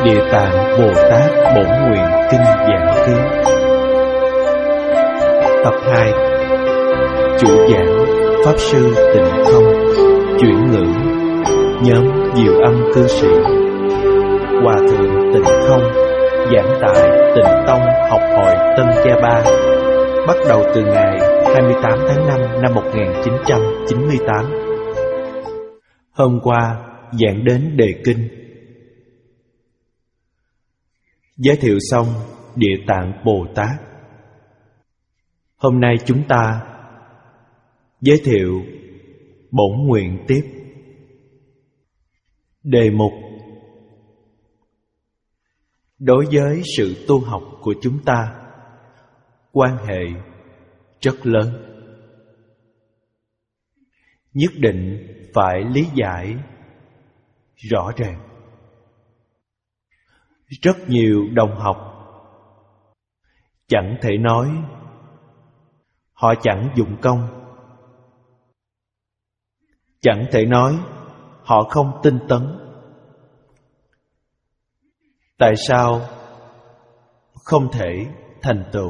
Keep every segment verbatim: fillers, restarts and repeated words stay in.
Địa Tạng Bồ Tát Bổn Nguyện Kinh Giảng Ký. Tập hai. Chủ giảng Pháp Sư Tịnh Không. Chuyển ngữ nhóm Diệu Âm Cư Sĩ. Hòa Thượng Tịnh Không giảng tại Tịnh Tông Học Hội Tân Cha Ba, bắt đầu từ ngày hai mươi tám tháng năm năm một nghìn chín trăm chín mươi tám. Hôm qua giảng đến đề kinh. Giới thiệu xong Địa Tạng Bồ Tát. Hôm nay chúng ta giới thiệu bổn nguyện tiếp. Đề mục: đối với sự tu học của chúng ta, quan hệ rất lớn. Nhất định phải lý giải rõ ràng. Rất nhiều đồng học chẳng thể nói họ chẳng dụng công, chẳng thể nói họ không tinh tấn. Tại sao không thể thành tựu?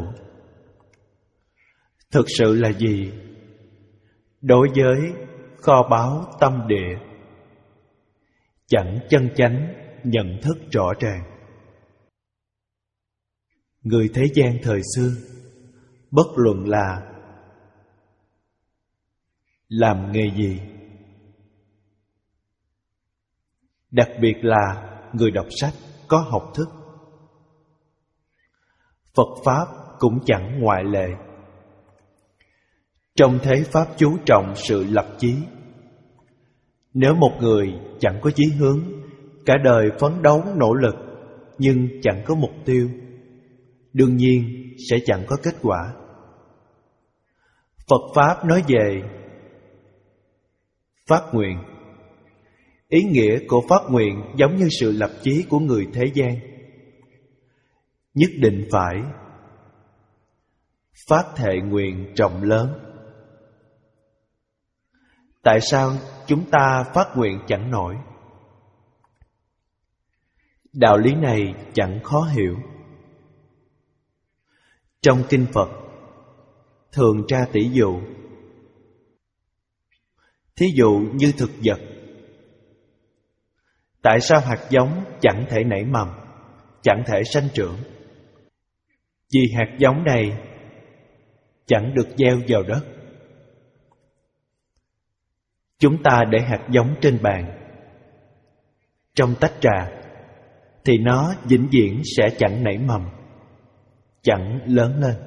Thực sự là gì? Đối với kho báu tâm địa, chẳng chân chánh nhận thức rõ ràng. Người thế gian thời xưa, bất luận là làm nghề gì, đặc biệt là người đọc sách có học thức, Phật Pháp cũng chẳng ngoại lệ. Trong thế Pháp chú trọng sự lập chí. Nếu một người chẳng có chí hướng, cả đời phấn đấu nỗ lực nhưng chẳng có mục tiêu, đương nhiên sẽ chẳng có kết quả. Phật Pháp nói về phát nguyện. Ý nghĩa của phát nguyện giống như sự lập chí của người thế gian. Nhất định phải phát thệ nguyện rộng lớn. Tại sao chúng ta phát nguyện chẳng nổi? Đạo lý này chẳng khó hiểu. Trong kinh Phật thường tra tỷ dụ. Thí dụ như thực vật. Tại sao hạt giống chẳng thể nảy mầm, chẳng thể sanh trưởng? Vì hạt giống này chẳng được gieo vào đất. Chúng ta để hạt giống trên bàn, trong tách trà, thì nó vĩnh viễn sẽ chẳng nảy mầm, chẳng lớn lên.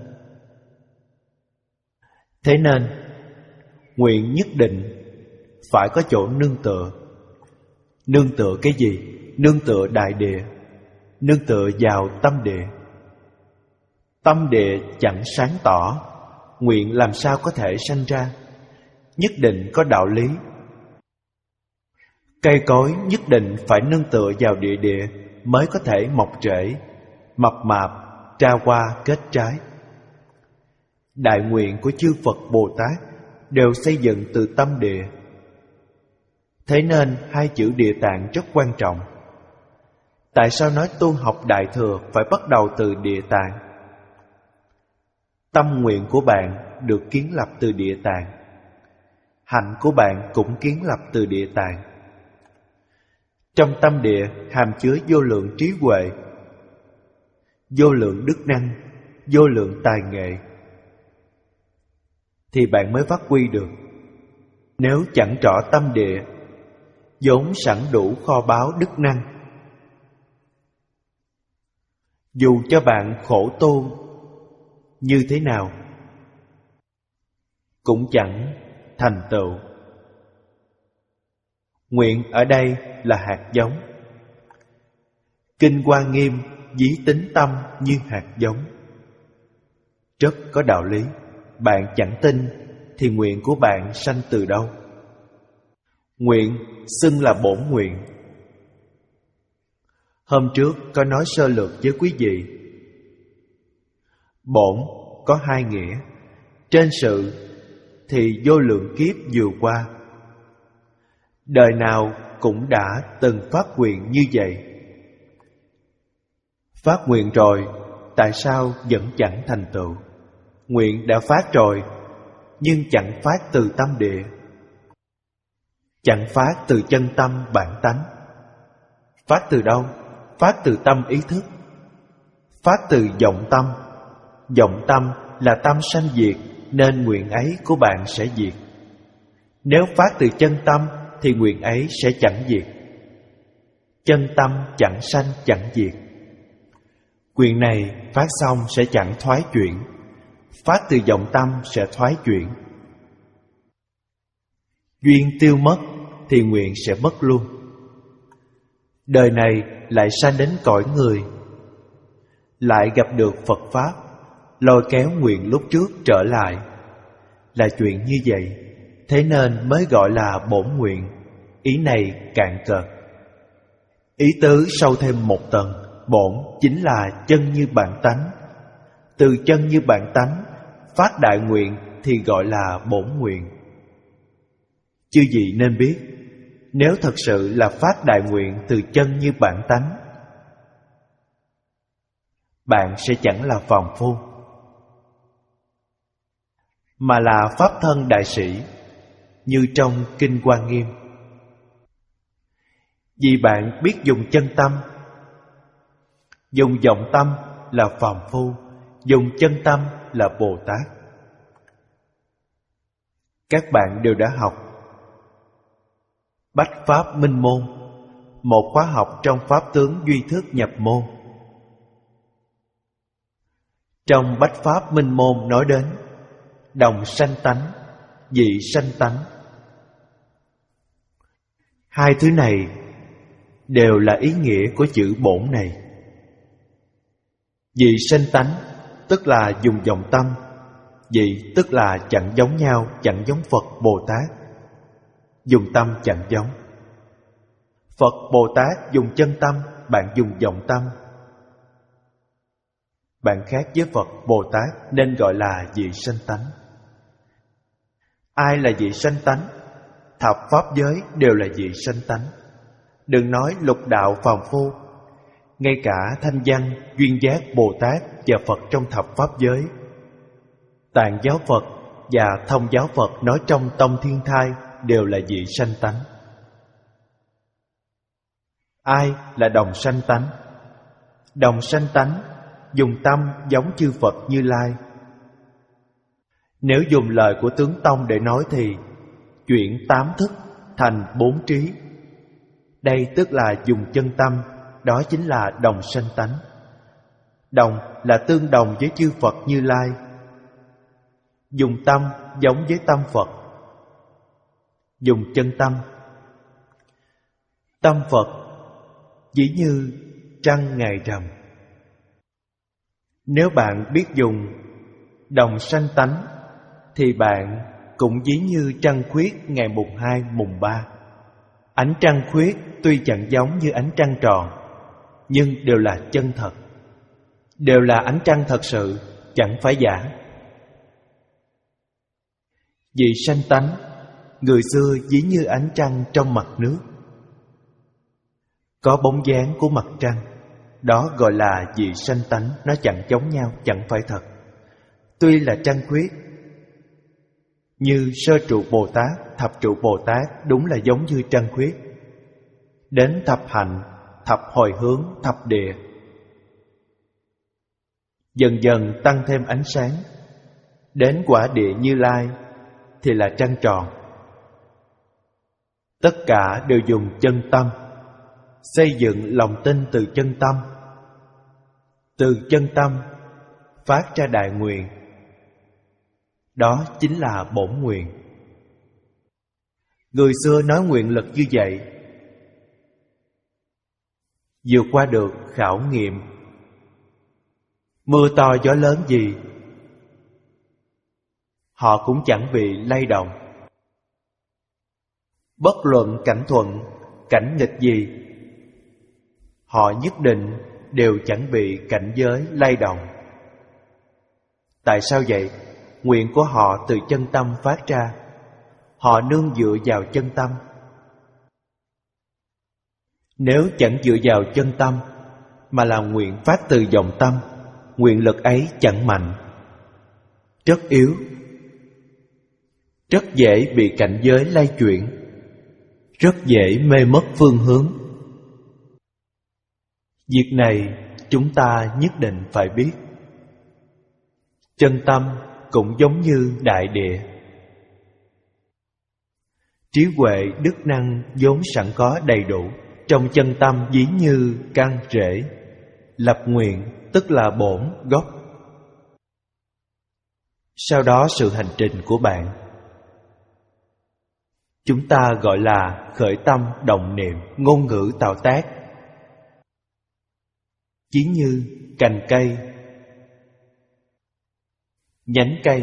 Thế nên, nguyện nhất định phải có chỗ nương tựa. Nương tựa cái gì? Nương tựa đại địa, nương tựa vào tâm địa. Tâm địa chẳng sáng tỏ, nguyện làm sao có thể sanh ra? Nhất định có đạo lý. Cây cối nhất định phải nương tựa vào địa địa mới có thể mọc rễ, mập mạp, ra hoa kết trái. Đại nguyện của chư Phật Bồ Tát đều xây dựng từ tâm địa. Thế nên hai chữ Địa Tạng rất quan trọng. Tại sao nói tu học Đại Thừa phải bắt đầu từ Địa Tạng? Tâm nguyện của bạn được kiến lập từ Địa Tạng. Hạnh của bạn cũng kiến lập từ Địa Tạng. Trong tâm địa hàm chứa vô lượng trí huệ, vô lượng đức năng, vô lượng tài nghệ, thì bạn mới phát huy được. Nếu chẳng rõ tâm địa, vốn sẵn đủ kho báu đức năng, dù cho bạn khổ tu như thế nào cũng chẳng thành tựu. Nguyện ở đây là hạt giống. Kinh Hoa Nghiêm ví tính tâm như hạt giống. Rất có đạo lý. Bạn chẳng tin thì nguyện của bạn sanh từ đâu? Nguyện xưng là bổn nguyện. Hôm trước có nói sơ lược với quý vị. Bổn có hai nghĩa. Trên sự thì vô lượng kiếp vừa qua, đời nào cũng đã từng phát nguyện như vậy. Phát nguyện rồi, tại sao vẫn chẳng thành tựu? Nguyện đã phát rồi, nhưng chẳng phát từ tâm địa, chẳng phát từ chân tâm bản tánh. Phát từ đâu? Phát từ tâm ý thức, phát từ vọng tâm. Vọng tâm là tâm sanh diệt, nên nguyện ấy của bạn sẽ diệt. Nếu phát từ chân tâm thì nguyện ấy sẽ chẳng diệt. Chân tâm chẳng sanh chẳng diệt. Nguyện này phát xong sẽ chẳng thoái chuyển, phát từ vọng tâm sẽ thoái chuyển. Duyên tiêu mất thì nguyện sẽ mất luôn. Đời này lại sanh đến cõi người, lại gặp được Phật Pháp, lôi kéo nguyện lúc trước trở lại. Là chuyện như vậy, thế nên mới gọi là bổn nguyện. Ý này cạn cợt. Ý tứ sâu thêm một tầng, bổn chính là chân như bản tánh. Từ chân như bản tánh phát đại nguyện thì gọi là bổn nguyện. Chư vị nên biết, nếu thật sự là phát đại nguyện từ chân như bản tánh, bạn sẽ chẳng là phàm phu, mà là pháp thân đại sĩ, như trong Kinh Hoa Nghiêm. Vì bạn biết dùng chân tâm. Dùng vọng tâm là phàm phu, dùng chân tâm là Bồ Tát. Các bạn đều đã học Bách Pháp Minh Môn, một khóa học trong Pháp tướng Duy Thức nhập môn. Trong Bách Pháp Minh Môn nói đến đồng sanh tánh, dị sanh tánh. Hai thứ này đều là ý nghĩa của chữ bổn này. Dị sanh tánh tức là dùng vọng tâm, dị tức là chẳng giống nhau, chẳng giống Phật Bồ Tát. Dùng tâm chẳng giống. Phật Bồ Tát dùng chân tâm, bạn dùng vọng tâm. Bạn khác với Phật Bồ Tát nên gọi là dị sanh tánh. Ai là dị sanh tánh? Thập pháp giới đều là dị sanh tánh. Đừng nói lục đạo phàm phu, ngay cả thanh văn, duyên giác Bồ Tát và Phật trong thập pháp giới, Tạng giáo Phật và Thông giáo Phật nói trong Tông Thiên Thai đều là dị sanh tánh. Ai là đồng sanh tánh? Đồng sanh tánh dùng tâm giống chư Phật Như Lai. Nếu dùng lời của tướng Tông để nói thì chuyển tám thức thành bốn trí. Đây tức là dùng chân tâm, đó chính là đồng sanh tánh. Đồng là tương đồng với chư Phật Như Lai. Dùng tâm giống với tâm Phật. Dùng chân tâm. Tâm Phật dĩ như trăng ngày rằm. Nếu bạn biết dùng đồng sanh tánh thì bạn cũng dĩ như trăng khuyết ngày mùng hai, mùng ba. Ánh trăng khuyết tuy chẳng giống như ánh trăng tròn, nhưng đều là chân thật, đều là ánh trăng thật sự, chẳng phải giả. Dị sanh tánh, người xưa dĩ như ánh trăng trong mặt nước, có bóng dáng của mặt trăng, đó gọi là dị sanh tánh. Nó chẳng giống nhau, chẳng phải thật. Tuy là trăng khuyết, như sơ trụ Bồ Tát, thập trụ Bồ Tát đúng là giống như trăng khuyết. Đến thập hạnh, thập hồi hướng, thập địa, dần dần tăng thêm ánh sáng. Đến quả địa Như Lai thì là trăng tròn. Tất cả đều dùng chân tâm, xây dựng lòng tin từ chân tâm. Từ chân tâm phát ra đại nguyện, đó chính là bổn nguyện. Người xưa nói nguyện lực như vậy, vượt qua được khảo nghiệm. Mưa to gió lớn gì, họ cũng chẳng bị lay động. Bất luận cảnh thuận, cảnh nghịch gì, họ nhất định đều chẳng bị cảnh giới lay động. Tại sao vậy? Nguyện của họ từ chân tâm phát ra. Họ nương dựa vào chân tâm. Nếu chẳng dựa vào chân tâm mà là nguyện phát từ vọng tâm. Nguyện lực ấy chẳng mạnh, rất yếu, rất dễ bị cảnh giới lay chuyển, rất dễ mê mất phương hướng. Việc này chúng ta nhất định phải biết. Chân tâm cũng giống như đại địa. Trí huệ đức năng vốn sẵn có đầy đủ trong chân tâm, ví như căn rễ. Lập nguyện tức là bổn gốc. Sau đó sự hành trình của bạn chúng ta gọi là khởi tâm động niệm, ngôn ngữ tạo tác. Ví như cành cây, nhánh cây,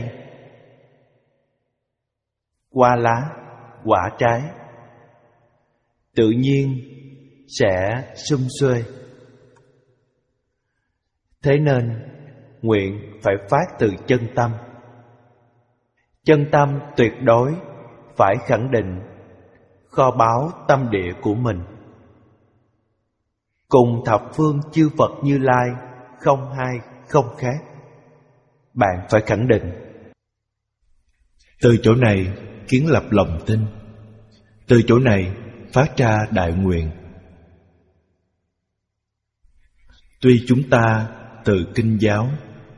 hoa lá, quả trái, tự nhiên sẽ sum xuê. Thế nên nguyện phải phát từ chân tâm. Chân tâm tuyệt đối phải khẳng định kho báu tâm địa của mình, cùng thập phương chư Phật Như Lai không hai không khác. Bạn phải khẳng định. Từ chỗ này kiến lập lòng tin, từ chỗ này phát ra đại nguyện. Tuy chúng ta từ kinh giáo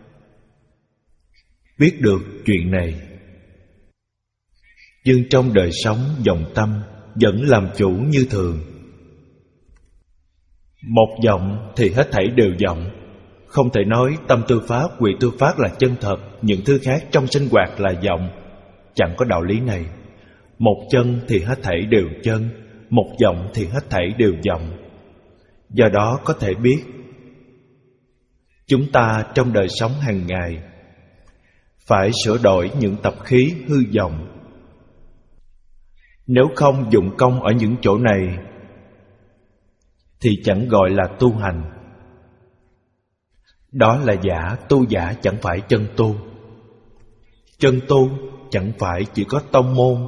biết được chuyện này, nhưng trong đời sống vọng tâm vẫn làm chủ như thường. Một vọng thì hết thảy đều vọng. Không thể nói tâm tư pháp, huệ tư pháp là chân thật, những thứ khác trong sinh hoạt là vọng. Chẳng có đạo lý này. Một chân thì hết thảy đều chân, một vọng thì hết thảy đều vọng. Do đó có thể biết chúng ta trong đời sống hàng ngày phải sửa đổi những tập khí hư vọng. Nếu không dụng công ở những chỗ này thì chẳng gọi là tu hành. Đó là giả, tu giả chẳng phải chân tu. Chân tu chẳng phải chỉ có tông môn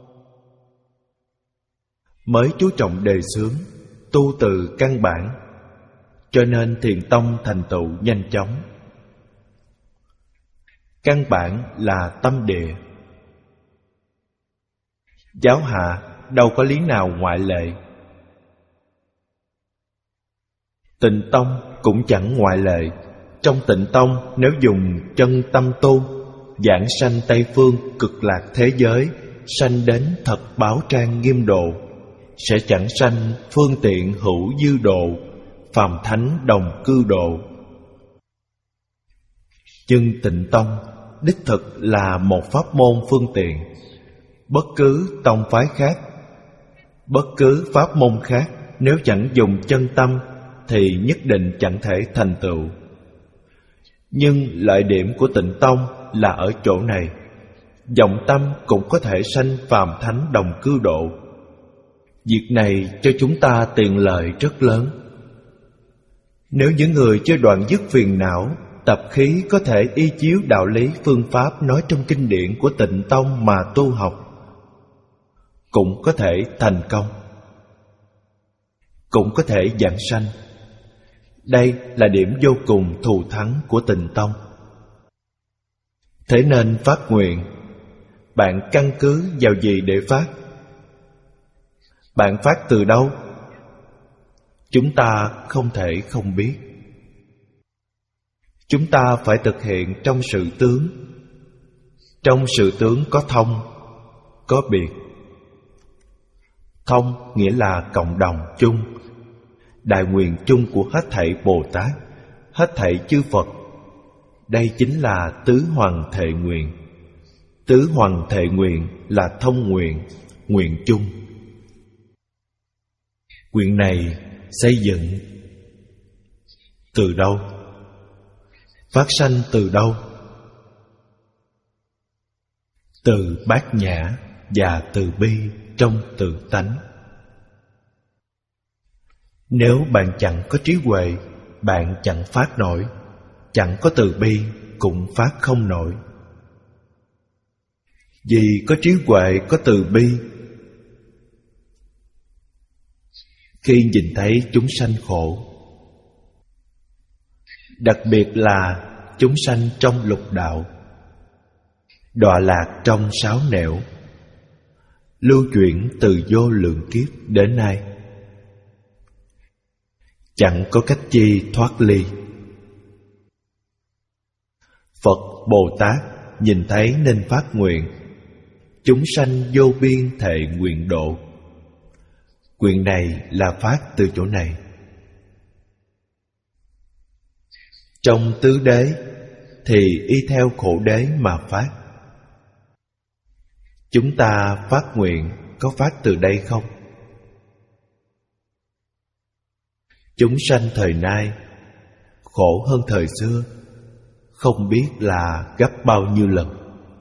mới chú trọng đề xướng, tu từ căn bản, cho nên thiền tông thành tựu nhanh chóng. Căn bản là tâm địa. Giáo hạ đâu có lý nào ngoại lệ. Tịnh tông cũng chẳng ngoại lệ. Trong tịnh tông nếu dùng chân tâm tu, giảng sanh Tây phương cực lạc thế giới, sanh đến thật báo trang nghiêm độ, sẽ chẳng sanh phương tiện hữu dư độ, phàm thánh đồng cư độ. Nhưng tịnh tông đích thực là một pháp môn phương tiện. Bất cứ tông phái khác, bất cứ pháp môn khác, nếu chẳng dùng chân tâm thì nhất định chẳng thể thành tựu. Nhưng lợi điểm của tịnh tông là ở chỗ này. Vọng tâm cũng có thể sanh phàm thánh đồng cư độ. Việc này cho chúng ta tiện lợi rất lớn. Nếu những người chưa đoạn dứt phiền não, tập khí có thể y chiếu đạo lý phương pháp nói trong kinh điển của tịnh tông mà tu học, cũng có thể thành công, cũng có thể giảng sanh. Đây là điểm vô cùng thù thắng của tịnh tông. Thế nên phát nguyện, bạn căn cứ vào gì để phát? Bạn phát từ đâu? Chúng ta không thể không biết. Chúng ta phải thực hiện trong sự tướng. Trong sự tướng có thông, có biệt. Thông nghĩa là cộng đồng chung, đại nguyện chung của hết thảy Bồ Tát, hết thảy chư Phật. Đây chính là tứ hoàng thệ nguyện. Tứ hoàng thệ nguyện là thông nguyện, nguyện chung. Nguyện này xây dựng từ đâu? Phát sanh từ đâu? Từ bát nhã và từ bi trong tự tánh. Nếu bạn chẳng có trí huệ, bạn chẳng phát nổi. Chẳng có từ bi cũng phát không nổi. Vì có trí huệ, có từ bi, khi nhìn thấy chúng sanh khổ, đặc biệt là chúng sanh trong lục đạo, đọa lạc trong sáu nẻo, lưu chuyển từ vô lượng kiếp đến nay, chẳng có cách chi thoát ly. Phật Bồ Tát nhìn thấy nên phát nguyện, chúng sanh vô biên thệ nguyện độ. Nguyện này là phát từ chỗ này. Trong tứ đế thì y theo khổ đế mà phát. Chúng ta phát nguyện có phát từ đây không? Chúng sanh thời nay khổ hơn thời xưa, không biết là gấp bao nhiêu lần.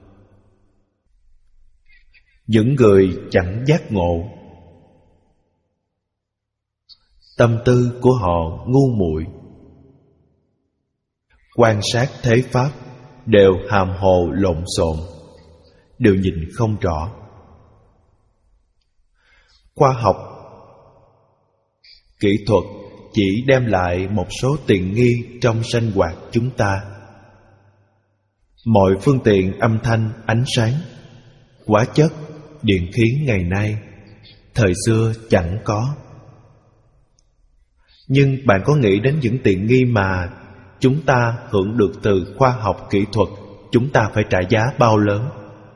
Những người chẳng giác ngộ, tâm tư của họ ngu muội, quan sát thế pháp đều hàm hồ lộn xộn, đều nhìn không rõ. Khoa học, kỹ thuật chỉ đem lại một số tiện nghi trong sinh hoạt chúng ta. Mọi phương tiện âm thanh, ánh sáng, hóa chất, điện khí ngày nay, thời xưa chẳng có. Nhưng bạn có nghĩ đến những tiện nghi mà chúng ta hưởng được từ khoa học kỹ thuật, chúng ta phải trả giá bao lớn?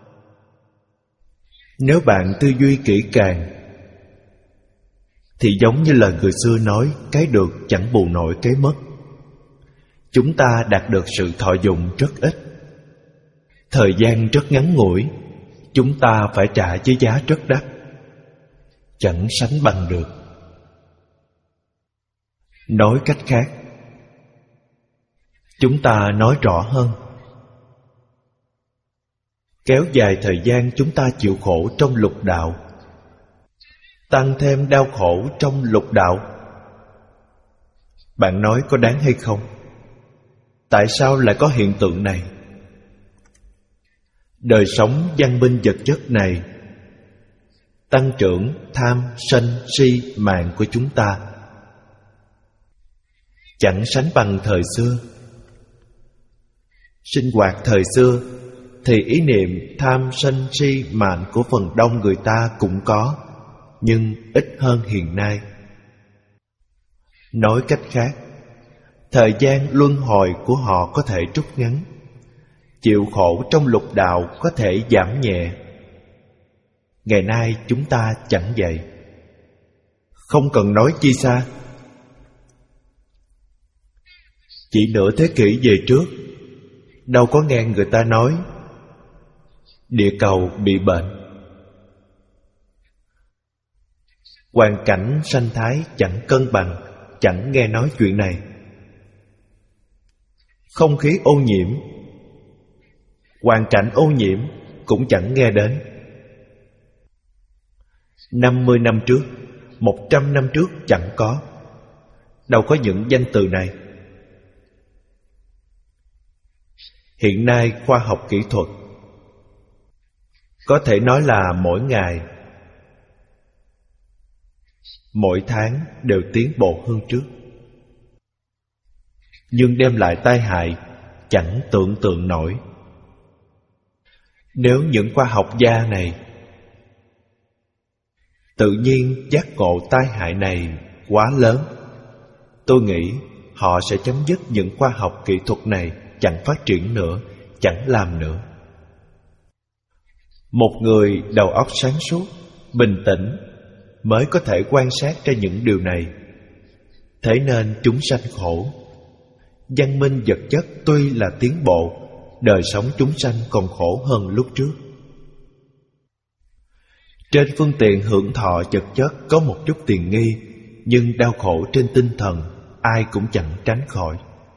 Nếu bạn tư duy kỹ càng, thì giống như lời người xưa nói, cái được chẳng bù nổi cái mất. Chúng ta đạt được sự thọ dụng rất ít, thời gian rất ngắn ngủi, chúng ta phải trả với giá rất đắt, chẳng sánh bằng được. Nói cách khác, chúng ta nói rõ hơn, kéo dài thời gian chúng ta chịu khổ trong lục đạo, tăng thêm đau khổ trong lục đạo. Bạn nói có đáng hay không? Tại sao lại có hiện tượng này? Đời sống văn minh vật chất này tăng trưởng tham, sân, si, mạng của chúng ta chẳng sánh bằng thời xưa. Sinh hoạt thời xưa thì ý niệm tham, sân, si, mạng của phần đông người ta cũng có, nhưng ít hơn hiện nay. Nói cách khác, thời gian luân hồi của họ có thể rút ngắn, chịu khổ trong lục đạo có thể giảm nhẹ. Ngày nay chúng ta chẳng vậy. Không cần nói chi xa, chỉ nửa thế kỷ về trước, đâu có nghe người ta nói địa cầu bị bệnh, hoàn cảnh sanh thái chẳng cân bằng, chẳng nghe nói chuyện này. Không khí ô nhiễm, hoàn cảnh ô nhiễm cũng chẳng nghe đến. Năm mươi năm trước, một trăm năm trước chẳng có, đâu có những danh từ này. Hiện nay khoa học kỹ thuật có thể nói là mỗi ngày, mỗi tháng đều tiến bộ hơn trước, nhưng đem lại tai hại chẳng tưởng tượng nổi. Nếu những khoa học gia này tự nhiên giác ngộ tai hại này quá lớn, tôi nghĩ họ sẽ chấm dứt những khoa học kỹ thuật này, chẳng phát triển nữa, chẳng làm nữa. Một người đầu óc sáng suốt, bình tĩnh mới có thể quan sát ra những điều này. Thế nên chúng sanh khổ. Văn minh vật chất tuy là tiến bộ, đời sống chúng sanh còn khổ hơn lúc trước. Trên phương tiện hưởng thọ vật chất có một chút tiện nghi, nhưng đau khổ trên tinh thần ai cũng chẳng tránh khỏi.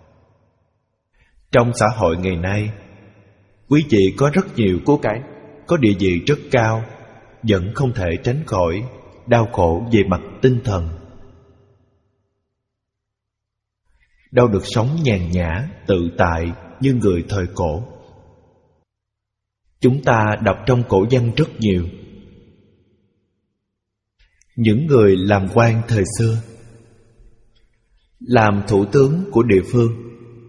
Trong xã hội ngày nay, quý vị có rất nhiều của cải, có địa vị rất cao, vẫn không thể tránh khỏi đau khổ về mặt tinh thần. Đâu được sống nhàn nhã, tự tại như người thời cổ. Chúng ta đọc trong cổ văn rất nhiều. Những người làm quan thời xưa, làm thủ tướng của địa phương,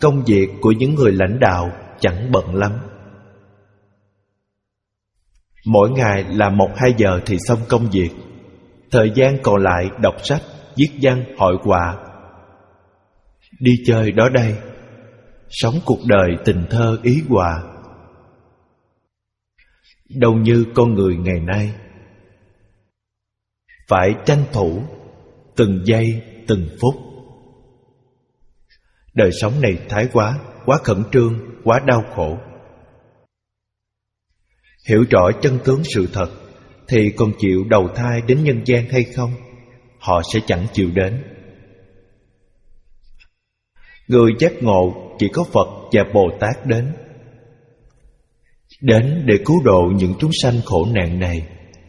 Công việc của những người lãnh đạo chẳng bận lắm. Mỗi ngày làm một hai giờ thì xong công việc. Thời gian còn lại đọc sách, viết văn, hội họa, đi chơi đó đây, sống cuộc đời tình thơ ý họa. Đâu như con người ngày nay, phải tranh thủ từng giây từng phút. Đời sống này thái quá, quá khẩn trương, quá đau khổ. Hiểu rõ chân tướng sự thật thì còn chịu đầu thai đến nhân gian hay không? Họ sẽ chẳng chịu đến. Người giác ngộ chỉ có Phật và Bồ Tát đến. Đến để cứu độ những chúng sanh khổ nạn này.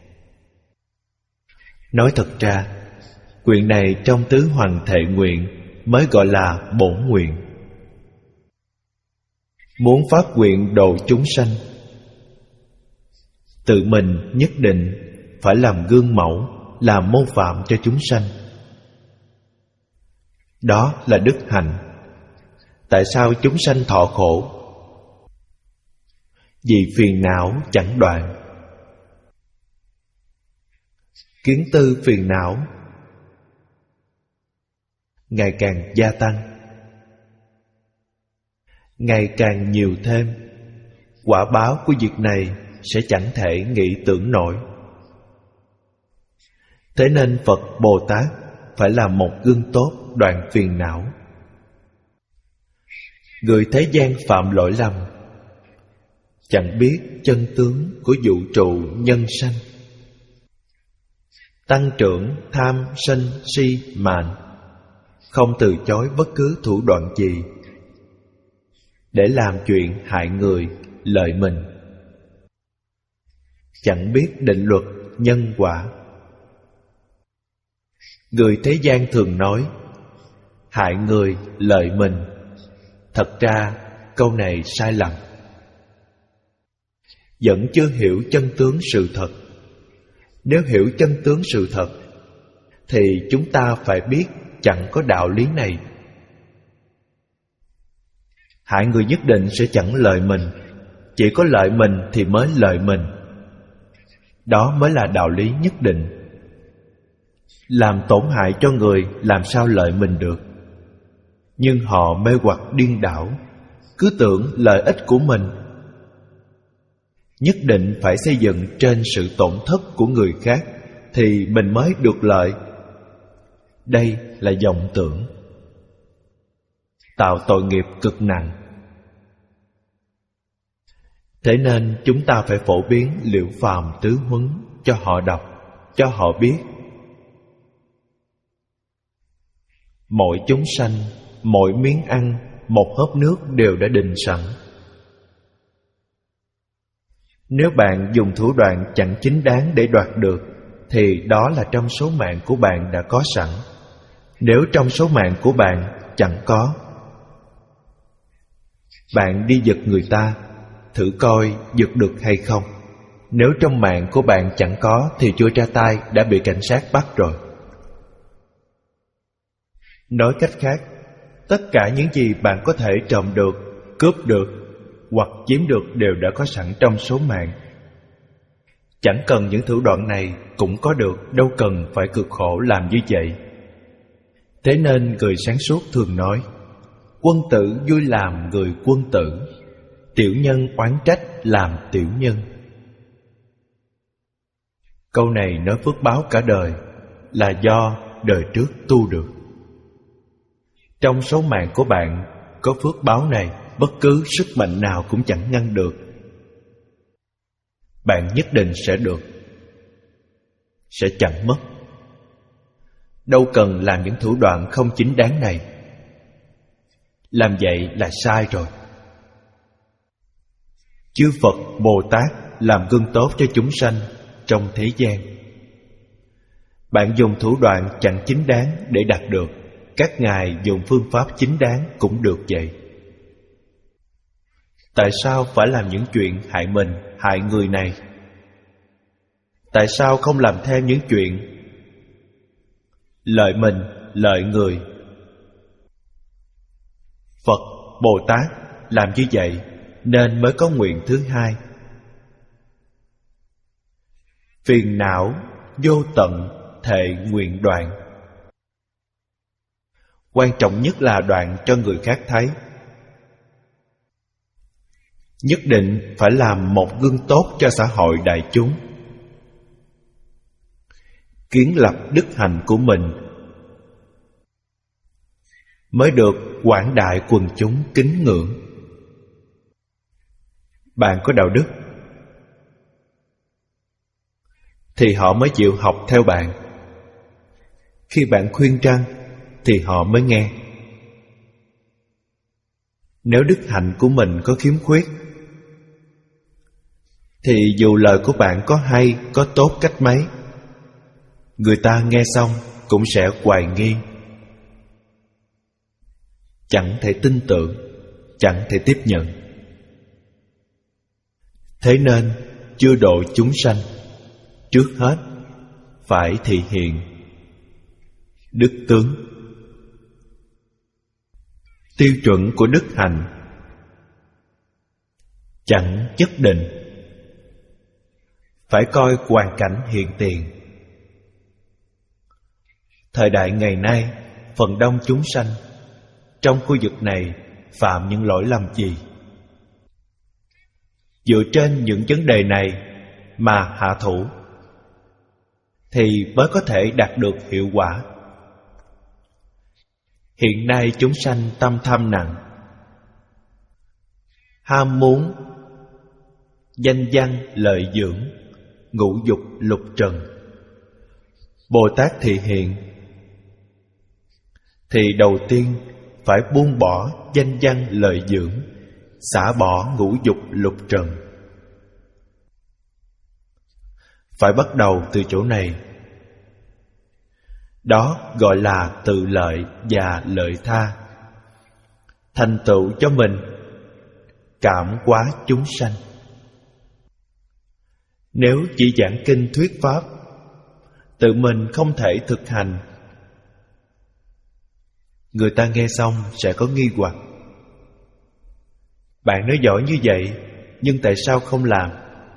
Nói thật ra, nguyện này trong tứ hoằng thệ nguyện mới gọi là bổn nguyện. Muốn phát nguyện độ chúng sanh, tự mình nhất định phải làm gương mẫu, làm mô phạm cho chúng sanh. Đó là đức hạnh. Tại sao chúng sanh thọ khổ? Vì phiền não chẳng đoạn. Kiến tư phiền não ngày càng gia tăng, ngày càng nhiều thêm. Quả báo của việc này sẽ chẳng thể nghĩ tưởng nổi. Thế nên Phật Bồ Tát phải là một gương tốt đoạn phiền não. Người thế gian phạm lỗi lầm, chẳng biết chân tướng của vũ trụ nhân sanh. Tăng trưởng tham sân si mạn, không từ chối bất cứ thủ đoạn gì để làm chuyện hại người, lợi mình. Chẳng biết định luật nhân quả. Người thế gian thường nói hại người, lợi mình. Thật ra câu này sai lầm. Vẫn chưa hiểu chân tướng sự thật. Nếu hiểu chân tướng sự thật thì chúng ta phải biết chẳng có đạo lý này. Hại người nhất định sẽ chẳng lợi mình. Chỉ có lợi mình thì mới lợi mình. Đó mới là đạo lý nhất định. Làm tổn hại cho người làm sao lợi mình được? Nhưng họ mê hoặc điên đảo, cứ tưởng lợi ích của mình. Nhất định phải xây dựng trên sự tổn thất của người khác thì mình mới được lợi. Đây là vọng tưởng, tạo tội nghiệp cực nặng. Thế nên chúng ta phải phổ biến Liễu Phàm tứ huấn cho họ đọc, cho họ biết. Mỗi chúng sanh, mỗi miếng ăn, một hớp nước đều đã định sẵn. Nếu bạn dùng thủ đoạn chẳng chính đáng để đoạt được thì đó là trong số mạng của bạn đã có sẵn. Nếu trong số mạng của bạn chẳng có, bạn đi giật người ta, thử coi giật được hay không. Nếu trong mạng của bạn chẳng có thì chưa ra tay đã bị cảnh sát bắt rồi. Nói cách khác, tất cả những gì bạn có thể trộm được, cướp được hoặc chiếm được đều đã có sẵn trong số mạng. Chẳng cần những thủ đoạn này cũng có được, đâu cần phải cực khổ làm như vậy. Thế nên người sáng suốt thường nói, quân tử vui làm người quân tử, tiểu nhân oán trách làm tiểu nhân. Câu này nói phước báo cả đời là do đời trước tu được. Trong số mạng của bạn có phước báo này, bất cứ sức mạnh nào cũng chẳng ngăn được. Bạn nhất định sẽ được, sẽ chẳng mất. Đâu cần làm những thủ đoạn không chính đáng này. Làm vậy là sai rồi. Chư Phật Bồ Tát làm gương tốt cho chúng sanh trong thế gian. Bạn dùng thủ đoạn chẳng chính đáng để đạt được, các ngài dùng phương pháp chính đáng cũng được vậy. Tại sao phải làm những chuyện hại mình, hại người này? Tại sao không làm thêm những chuyện lợi mình, lợi người? Phật Bồ Tát làm như vậy nên mới có nguyện thứ hai. Phiền não vô tận thệ nguyện đoạn. Quan trọng nhất là đoạn cho người khác thấy. Nhất định phải làm một gương tốt cho xã hội đại chúng. Kiến lập đức hạnh của mình mới được quảng đại quần chúng kính ngưỡng. Bạn có đạo đức thì họ mới chịu học theo bạn. Khi bạn khuyên răn thì họ mới nghe. Nếu đức hạnh của mình có khiếm khuyết thì dù lời của bạn có hay, có tốt cách mấy, người ta nghe xong cũng sẽ hoài nghi, chẳng thể tin tưởng, chẳng thể tiếp nhận. Thế nên chưa độ chúng sanh, trước hết phải thị hiện đức tướng. Tiêu chuẩn của đức hạnh chẳng nhất định, phải coi hoàn cảnh hiện tiền. Thời đại ngày nay, phần đông chúng sanh trong khu vực này phạm những lỗi lầm gì? Dựa trên những vấn đề này mà hạ thủ thì mới có thể đạt được hiệu quả. Hiện nay chúng sanh tâm tham nặng, ham muốn danh văn lợi dưỡng, ngũ dục lục trần. Bồ Tát thị hiện thì đầu tiên phải buông bỏ danh văn lợi dưỡng, xả bỏ ngũ dục lục trần. Phải bắt đầu từ chỗ này. Đó gọi là tự lợi và lợi tha, thành tựu cho mình, cảm hóa chúng sanh. Nếu chỉ giảng kinh thuyết pháp, tự mình không thể thực hành, người ta nghe xong sẽ có nghi hoặc. Bạn nói giỏi như vậy, nhưng tại sao không làm?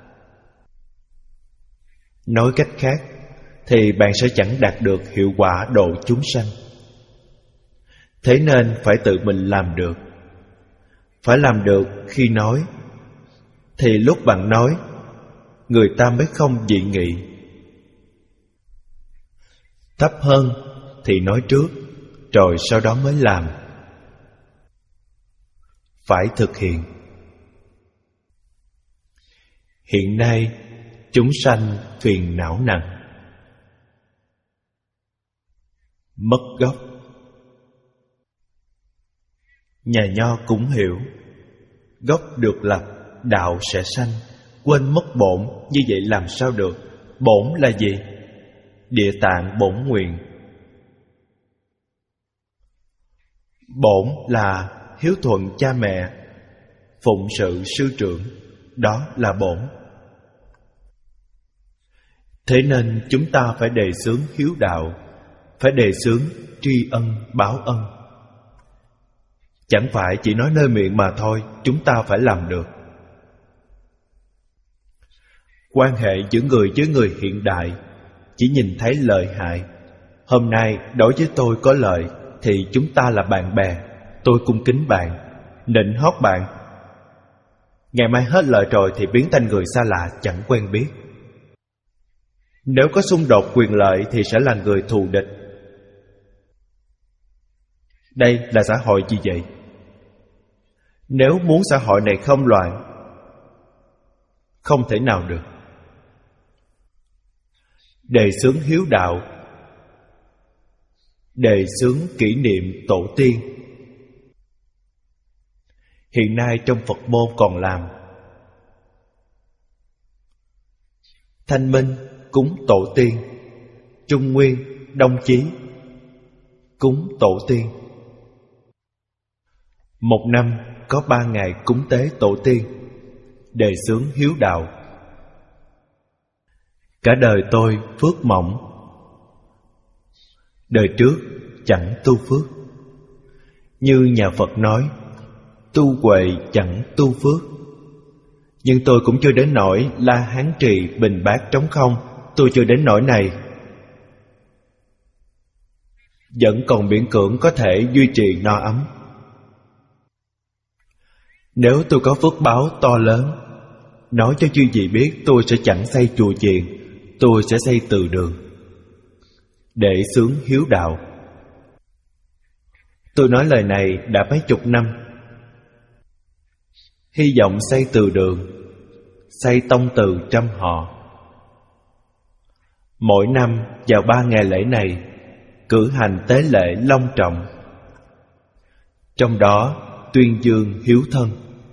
Nói cách khác, thì bạn sẽ chẳng đạt được hiệu quả độ chúng sanh. Thế nên phải tự mình làm được. Phải làm được khi nói, thì lúc bạn nói, người ta mới không dị nghị. Thấp hơn thì nói trước, rồi sau đó mới làm. Phải thực hiện. Hiện nay chúng sanh phiền não nặng, mất gốc. Nhà Nho cũng hiểu, gốc được lập, đạo sẽ sanh. Quên mất bổn, như vậy làm sao được? Bổn là gì? Địa tạng bổn nguyện. Bổn là hiếu thuận cha mẹ, phụng sự sư trưởng. Đó là bổn. Thế nên chúng ta phải đề xướng hiếu đạo, phải đề xướng tri ân báo ân. Chẳng phải chỉ nói nơi miệng mà thôi, chúng ta phải làm được. Quan hệ giữa người với người hiện đại chỉ nhìn thấy lợi hại. Hôm nay đối với tôi có lợi thì chúng ta là bạn bè, tôi cung kính bạn, nịnh hót bạn. Ngày mai hết lợi rồi thì biến thành người xa lạ chẳng quen biết. Nếu có xung đột quyền lợi thì sẽ là người thù địch. Đây là xã hội gì vậy? Nếu muốn xã hội này không loạn, không thể nào được. Đề xướng hiếu đạo, đề xướng kỷ niệm tổ tiên. Hiện nay trong Phật môn còn làm. Thanh minh cúng tổ tiên, Trung Nguyên, Đông Chí cúng tổ tiên. Một năm có ba ngày cúng tế tổ tiên, đề xướng hiếu đạo. Cả đời tôi phước mỏng, đời trước chẳng tu phước. Như nhà Phật nói, tu huệ chẳng tu phước. Nhưng tôi cũng chưa đến nỗi La Hán trì bình bát trống không. Tôi chưa đến nỗi này. Vẫn còn miễn cưỡng có thể duy trì no ấm. Nếu tôi có phước báo to lớn, nói cho chư vị biết, tôi sẽ chẳng xây chùa chiền, tôi sẽ xây từ đường để xướng hiếu đạo. Tôi nói lời này đã mấy chục năm. Hy vọng xây từ đường, xây tông từ trăm họ. Mỗi năm vào ba ngày lễ này cử hành tế lễ long trọng, trong đó tuyên dương hiếu thân.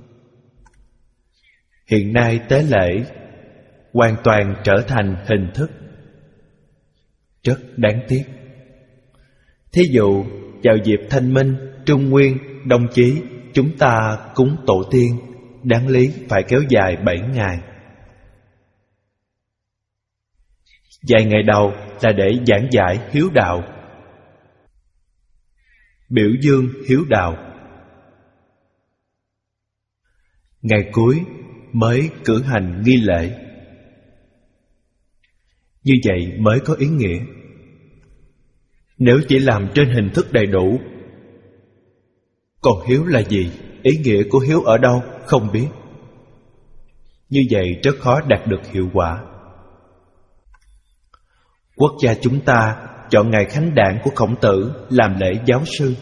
Hiện nay tế lễ hoàn toàn trở thành hình thức, rất đáng tiếc. Thí dụ vào dịp Thanh Minh, Trung Nguyên, Đông Chí, chúng ta cúng tổ tiên, đáng lý phải kéo dài bảy ngày. Vài ngày đầu là để giảng giải hiếu đạo, biểu dương hiếu đạo. Ngày cuối mới cử hành nghi lễ. Như vậy mới có ý nghĩa. Nếu chỉ làm trên hình thức đầy đủ, còn hiếu là gì? Ý nghĩa của hiếu ở đâu? Không biết. Như vậy rất khó đạt được hiệu quả. Quốc gia chúng ta chọn ngày khánh đản của Khổng Tử làm lễ giáo sư.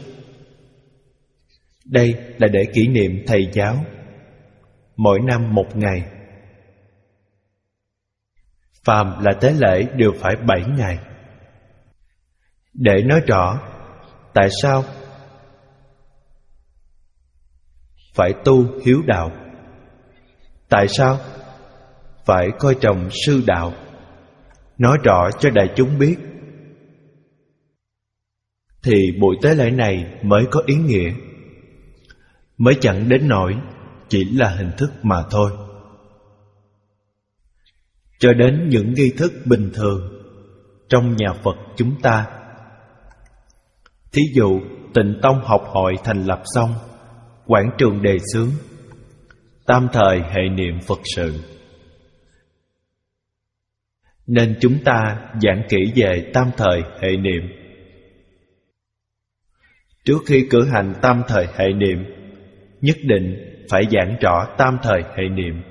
Đây là để kỷ niệm thầy giáo, mỗi năm một ngày. Phàm là tế lễ đều phải bảy ngày. Để nói rõ tại sao phải tu hiếu đạo, tại sao phải coi trọng sư đạo, nói rõ cho đại chúng biết, thì buổi tế lễ này mới có ý nghĩa, mới chẳng đến nỗi chỉ là hình thức mà thôi. Cho đến những nghi thức bình thường trong nhà Phật chúng ta, thí dụ Tịnh Tông học hội thành lập xong, quảng trường đề xướng, tam thời hệ niệm Phật sự, nên chúng ta giảng kỹ về tam thời hệ niệm. Trước khi cử hành tam thời hệ niệm, nhất định phải giảng rõ tam thời hệ niệm.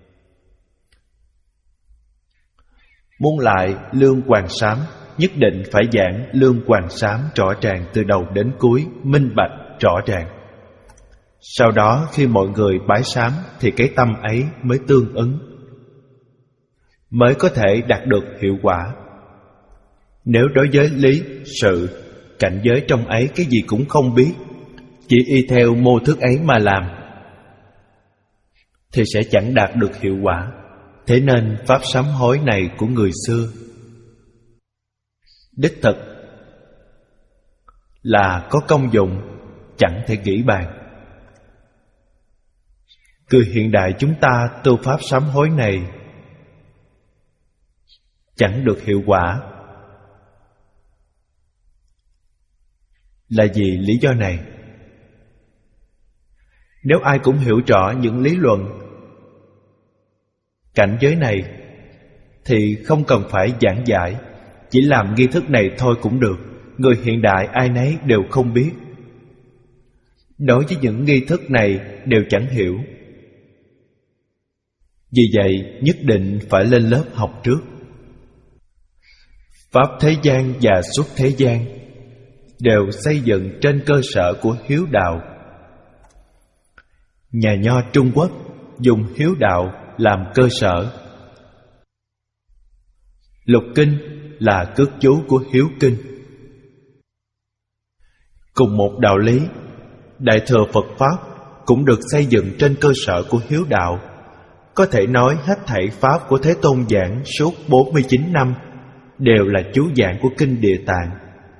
Muốn lại lương hoàng sám, nhất định phải giảng lương hoàng sám rõ ràng từ đầu đến cuối, minh bạch rõ ràng. Sau đó khi mọi người bái sám thì cái tâm ấy mới tương ứng, mới có thể đạt được hiệu quả. Nếu đối với lý, sự, cảnh giới trong ấy cái gì cũng không biết, chỉ y theo mô thức ấy mà làm, thì sẽ chẳng đạt được hiệu quả. Thế nên pháp sám hối này của người xưa đích thực là có công dụng chẳng thể nghĩ bàn. Người hiện đại chúng ta tu pháp sám hối này chẳng được hiệu quả. Là vì lý do này? Nếu ai cũng hiểu rõ những lý luận cảnh giới này thì không cần phải giảng giải, chỉ làm nghi thức này thôi cũng được. Người hiện đại ai nấy đều không biết, đối với những nghi thức này đều chẳng hiểu. Vì vậy nhất định phải lên lớp học trước. Pháp thế gian và xuất thế gian đều xây dựng trên cơ sở của hiếu đạo. Nhà Nho Trung Quốc dùng hiếu đạo làm cơ sở. Lục kinh là cước chú của hiếu kinh. Cùng một đạo lý, Đại thừa Phật Pháp cũng được xây dựng trên cơ sở của hiếu đạo. Có thể nói hết thảy Pháp của Thế Tôn giảng suốt bốn mươi chín năm đều là chú giảng của Kinh Địa Tạng.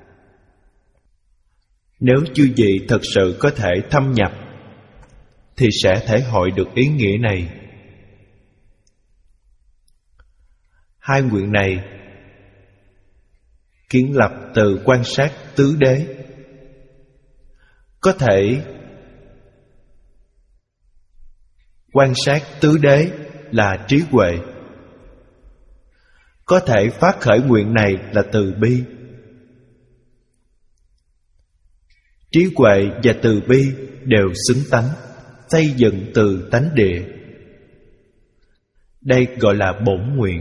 Nếu chư vị thật sự có thể thâm nhập thì sẽ thể hội được ý nghĩa này. Hai nguyện này kiến lập từ quan sát tứ đế, có thể Quan sát tứ đế là trí huệ. Có thể phát khởi nguyện này là từ bi. Trí huệ và từ bi đều xứng tánh, xây dựng từ tánh địa. Đây gọi là bổn nguyện.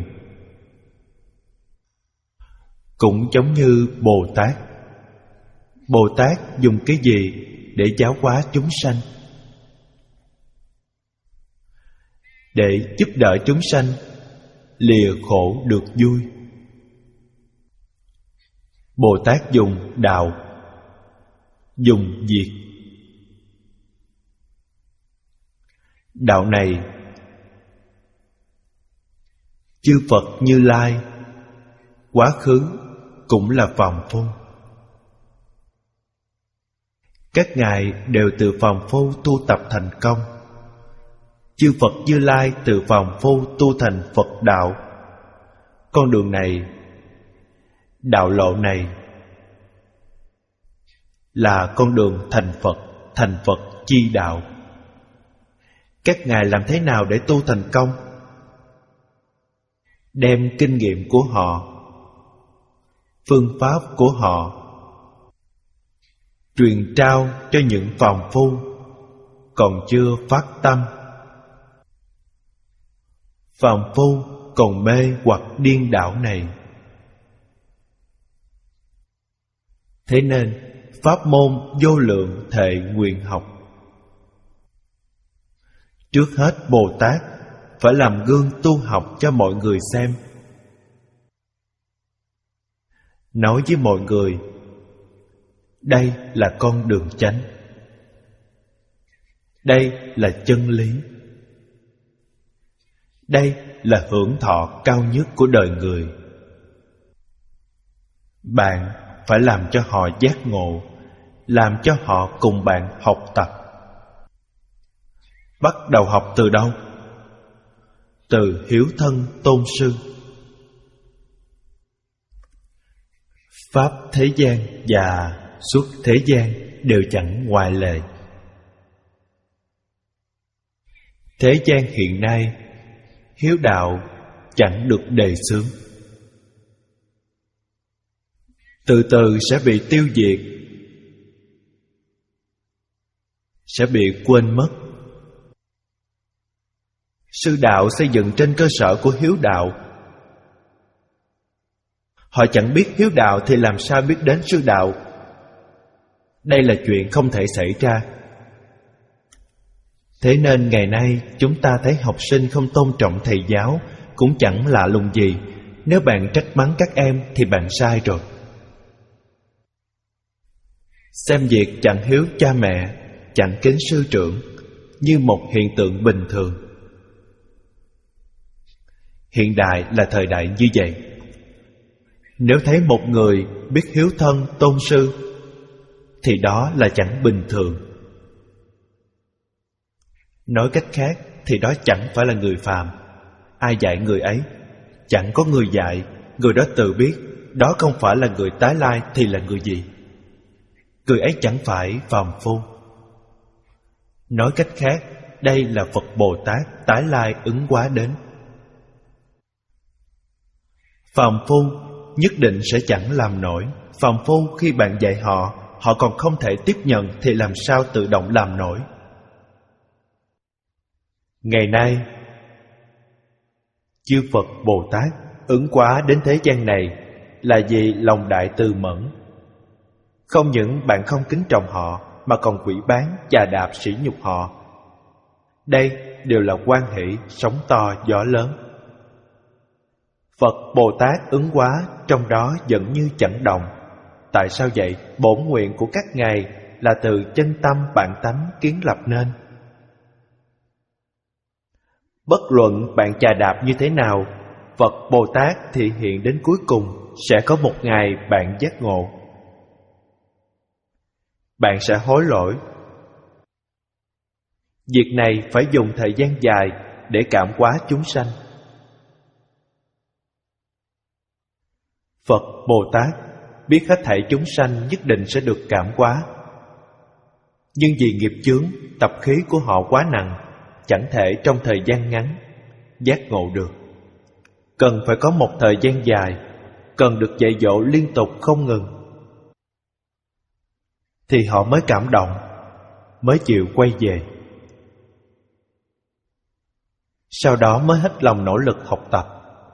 Cũng giống như Bồ Tát. Bồ Tát dùng cái gì để giáo hóa chúng sanh? Để giúp đỡ chúng sanh lìa khổ được vui. Bồ Tát dùng đạo, dùng diệt. Đạo này chư Phật Như Lai quá khứ cũng là phàm phu. Các ngài đều từ phàm phu tu tập thành công. Chư Phật Như Lai từ phàm phu tu thành Phật đạo. Con đường này, đạo lộ này là con đường thành Phật, thành Phật chi đạo. Các ngài làm thế nào để tu thành công? Đem kinh nghiệm của họ, phương pháp của họ truyền trao cho những phàm phu còn chưa phát tâm. Phàm phu còn mê hoặc điên đảo này. Thế nên pháp môn vô lượng thệ nguyện học. Trước hết Bồ Tát phải làm gương tu học cho mọi người xem. Nói với mọi người, đây là con đường chánh. Đây là chân lý. Đây là hưởng thọ cao nhất của đời người. Bạn phải làm cho họ giác ngộ, làm cho họ cùng bạn học tập. Bắt đầu học từ đâu? Từ hiếu thân tôn sư. Pháp thế gian và xuất thế gian đều chẳng ngoại lệ. Thế gian hiện nay, hiếu đạo chẳng được đề xướng. Từ từ sẽ bị tiêu diệt, sẽ bị quên mất. Sư đạo xây dựng trên cơ sở của hiếu đạo. Họ chẳng biết hiếu đạo thì làm sao biết đến sư đạo? Đây là chuyện không thể xảy ra. Thế nên ngày nay chúng ta thấy học sinh không tôn trọng thầy giáo cũng chẳng lạ lùng gì. Nếu bạn trách mắng các em thì bạn sai rồi. Xem việc chẳng hiếu cha mẹ, chẳng kính sư trưởng như một hiện tượng bình thường. Hiện đại là thời đại như vậy. Nếu thấy một người biết hiếu thân tôn sư thì đó là chẳng bình thường. Nói cách khác thì đó chẳng phải là người phàm. Ai dạy người ấy? Chẳng có người dạy. Người đó tự biết đó không phải là người tái lai thì là người gì? Người ấy chẳng phải phàm phu. Nói cách khác, đây là Phật Bồ Tát tái lai ứng hóa đến. Phàm phu nhất định sẽ chẳng làm nổi. Phàm phu khi bạn dạy họ, họ còn không thể tiếp nhận thì làm sao tự động làm nổi? Ngày nay, chư Phật Bồ Tát ứng hóa đến thế gian này là vì lòng đại từ mẫn. Không những bạn không kính trọng họ mà còn quỷ bán, chà đạp, sỉ nhục họ. Đây đều là hoan hỷ, sóng to gió lớn. Phật Bồ Tát ứng hóa trong đó vẫn như chẳng động. Tại sao vậy? Bổn nguyện của các ngài là từ chân tâm bản tánh kiến lập nên. Bất luận bạn chà đạp như thế nào, Phật Bồ Tát thì hiện đến cuối cùng sẽ có một ngày bạn giác ngộ. Bạn sẽ hối lỗi. Việc này phải dùng thời gian dài để cảm hóa chúng sanh. Phật Bồ Tát biết hết thảy chúng sanh nhất định sẽ được cảm hóa. Nhưng vì nghiệp chướng, tập khí của họ quá nặng, chẳng thể trong thời gian ngắn giác ngộ được. Cần phải có một thời gian dài, cần được dạy dỗ liên tục không ngừng, thì họ mới cảm động, mới chịu quay về. Sau đó mới hết lòng nỗ lực học tập,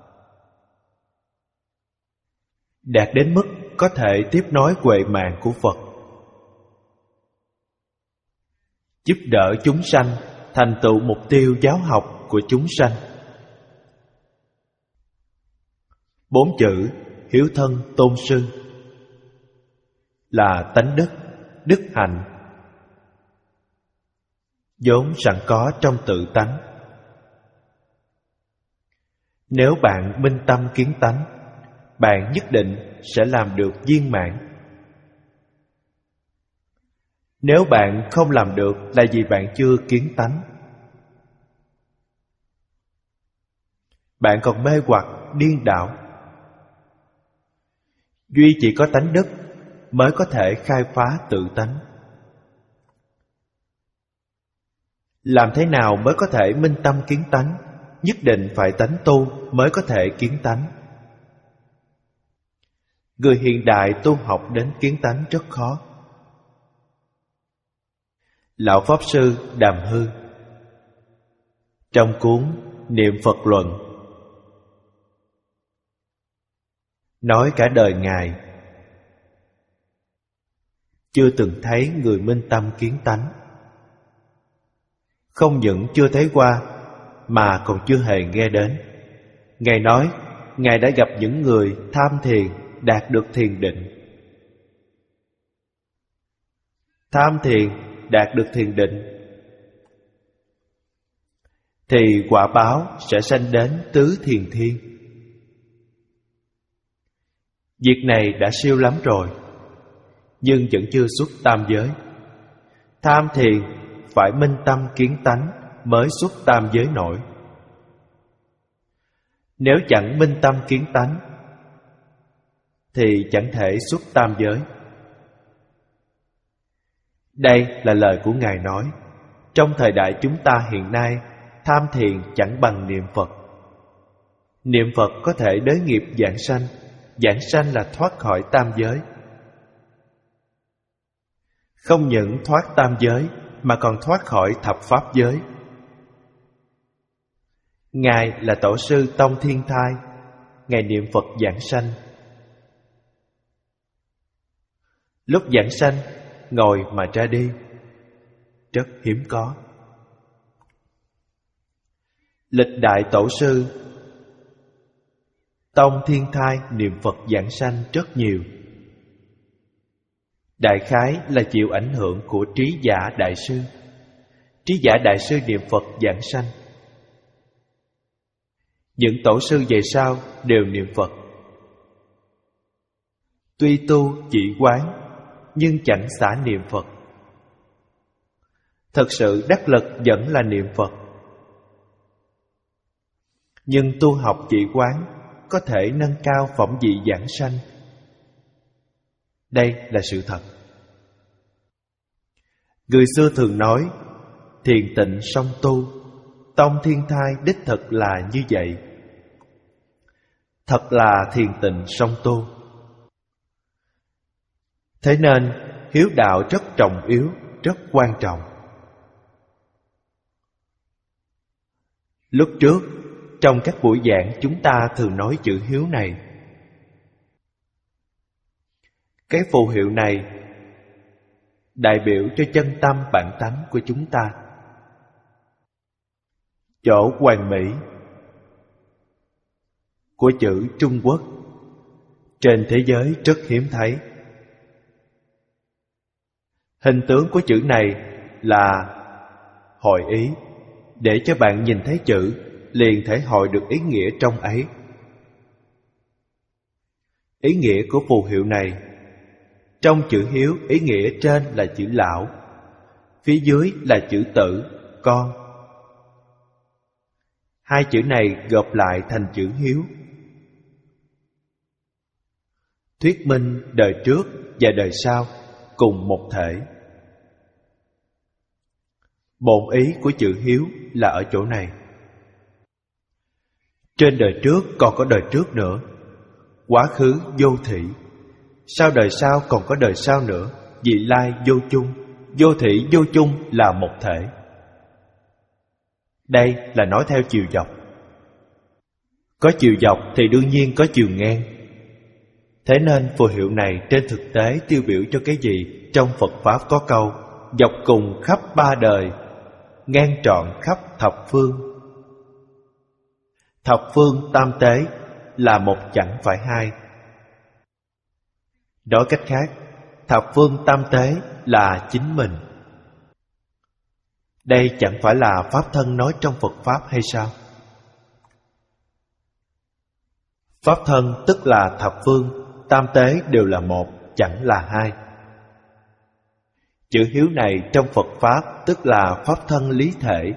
đạt đến mức có thể tiếp nối huệ mạng của Phật, giúp đỡ chúng sanh thành tựu mục tiêu giáo học của chúng sanh. Bốn chữ hiếu thân tôn sư là tánh đức, đức hạnh vốn sẵn có trong tự tánh. Nếu bạn minh tâm kiến tánh, bạn nhất định sẽ làm được viên mãn. Nếu bạn không làm được là vì bạn chưa kiến tánh. Bạn còn mê hoặc điên đảo. Duy chỉ có tánh đức mới có thể khai phá tự tánh. Làm thế nào mới có thể minh tâm kiến tánh? Nhất định phải tánh tu mới có thể kiến tánh. Người hiện đại tu học đến kiến tánh rất khó. Lão Pháp Sư Đàm Hư trong cuốn Niệm Phật Luận nói cả đời Ngài chưa từng thấy người minh tâm kiến tánh. Không những chưa thấy qua mà còn chưa hề nghe đến. Ngài nói Ngài đã gặp những người tham thiền đạt được thiền định. Tham thiền đạt được thiền định thì quả báo sẽ sanh đến tứ thiền thiên. Việc này đã siêu lắm rồi, nhưng vẫn chưa xuất tam giới. Tham thiền phải minh tâm kiến tánh mới xuất tam giới nổi. Nếu chẳng minh tâm kiến tánh thì chẳng thể xuất tam giới. Đây là lời của Ngài nói. Trong thời đại chúng ta hiện nay, tham thiền chẳng bằng niệm Phật. Niệm Phật có thể đới nghiệp giảng sanh. Giảng sanh là thoát khỏi tam giới. Không những thoát tam giới mà còn thoát khỏi thập pháp giới. Ngài là Tổ sư Tông Thiên Thai. Ngài niệm Phật giảng sanh. Lúc giảng sanh ngồi mà ra đi rất hiếm có. Lịch đại Tổ sư Tông Thiên Thai niệm Phật giảng sanh rất nhiều. Đại khái là chịu ảnh hưởng của Trí Giả Đại Sư. Trí Giả Đại Sư niệm Phật giảng sanh. Những tổ sư về sau đều niệm Phật. Tuy tu chỉ quán nhưng chẳng xả niệm Phật. Thật sự đắc lực vẫn là niệm Phật. Nhưng tu học chỉ quán có thể nâng cao phẩm vị giảng sanh. Đây là sự thật. Người xưa thường nói thiền tịnh song tu. Tông Thiên Thai đích thực là như vậy. Thật là thiền tịnh song tu. Thế nên hiếu đạo rất trọng yếu, rất quan trọng. Lúc trước trong các buổi giảng chúng ta thường nói chữ hiếu này. Cái phù hiệu này đại biểu cho chân tâm bản tánh của chúng ta. Chỗ hoàn mỹ của chữ Trung Quốc trên thế giới rất hiếm thấy. Hình tướng của chữ này là hội ý. Để cho bạn nhìn thấy chữ liền thể hội được ý nghĩa trong ấy. Ý nghĩa của phù hiệu này, trong chữ hiếu, ý nghĩa trên là chữ lão, phía dưới là chữ tử, con. Hai chữ này gộp lại thành chữ hiếu, thuyết minh đời trước và đời sau cùng một thể. Bổn ý của chữ hiếu là ở chỗ này. Trên đời trước còn có đời trước nữa, quá khứ vô thị, sau đời sau còn có đời sau nữa, vị lai vô chung, vô thị vô chung là một thể. Đây là nói theo chiều dọc. Có chiều dọc thì đương nhiên có chiều ngang. Thế nên phù hiệu này trên thực tế tiêu biểu cho cái gì? Trong Phật Pháp có câu dọc cùng khắp ba đời, ngang trọn khắp thập phương. Thập phương tam tế là một chẳng phải hai. Nói cách khác, thập phương tam tế là chính mình. Đây chẳng phải là Pháp thân nói trong Phật Pháp hay sao? Pháp thân tức là thập phương, tam tế đều là một, chẳng là hai. Chữ hiếu này trong Phật Pháp tức là Pháp thân lý thể.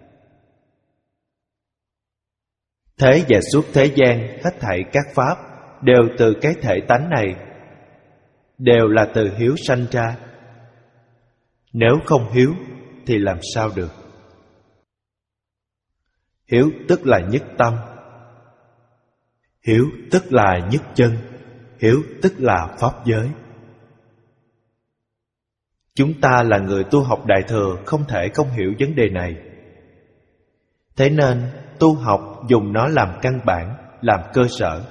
Thế và suốt thế gian hết thảy các Pháp đều từ cái thể tánh này, đều là từ hiếu sanh ra. Nếu không hiếu thì làm sao được? Hiếu tức là nhất tâm, hiếu tức là nhất chân, hiếu tức là pháp giới. Chúng ta là người tu học Đại Thừa không thể không hiểu vấn đề này. Thế nên tu học dùng nó làm căn bản, làm cơ sở.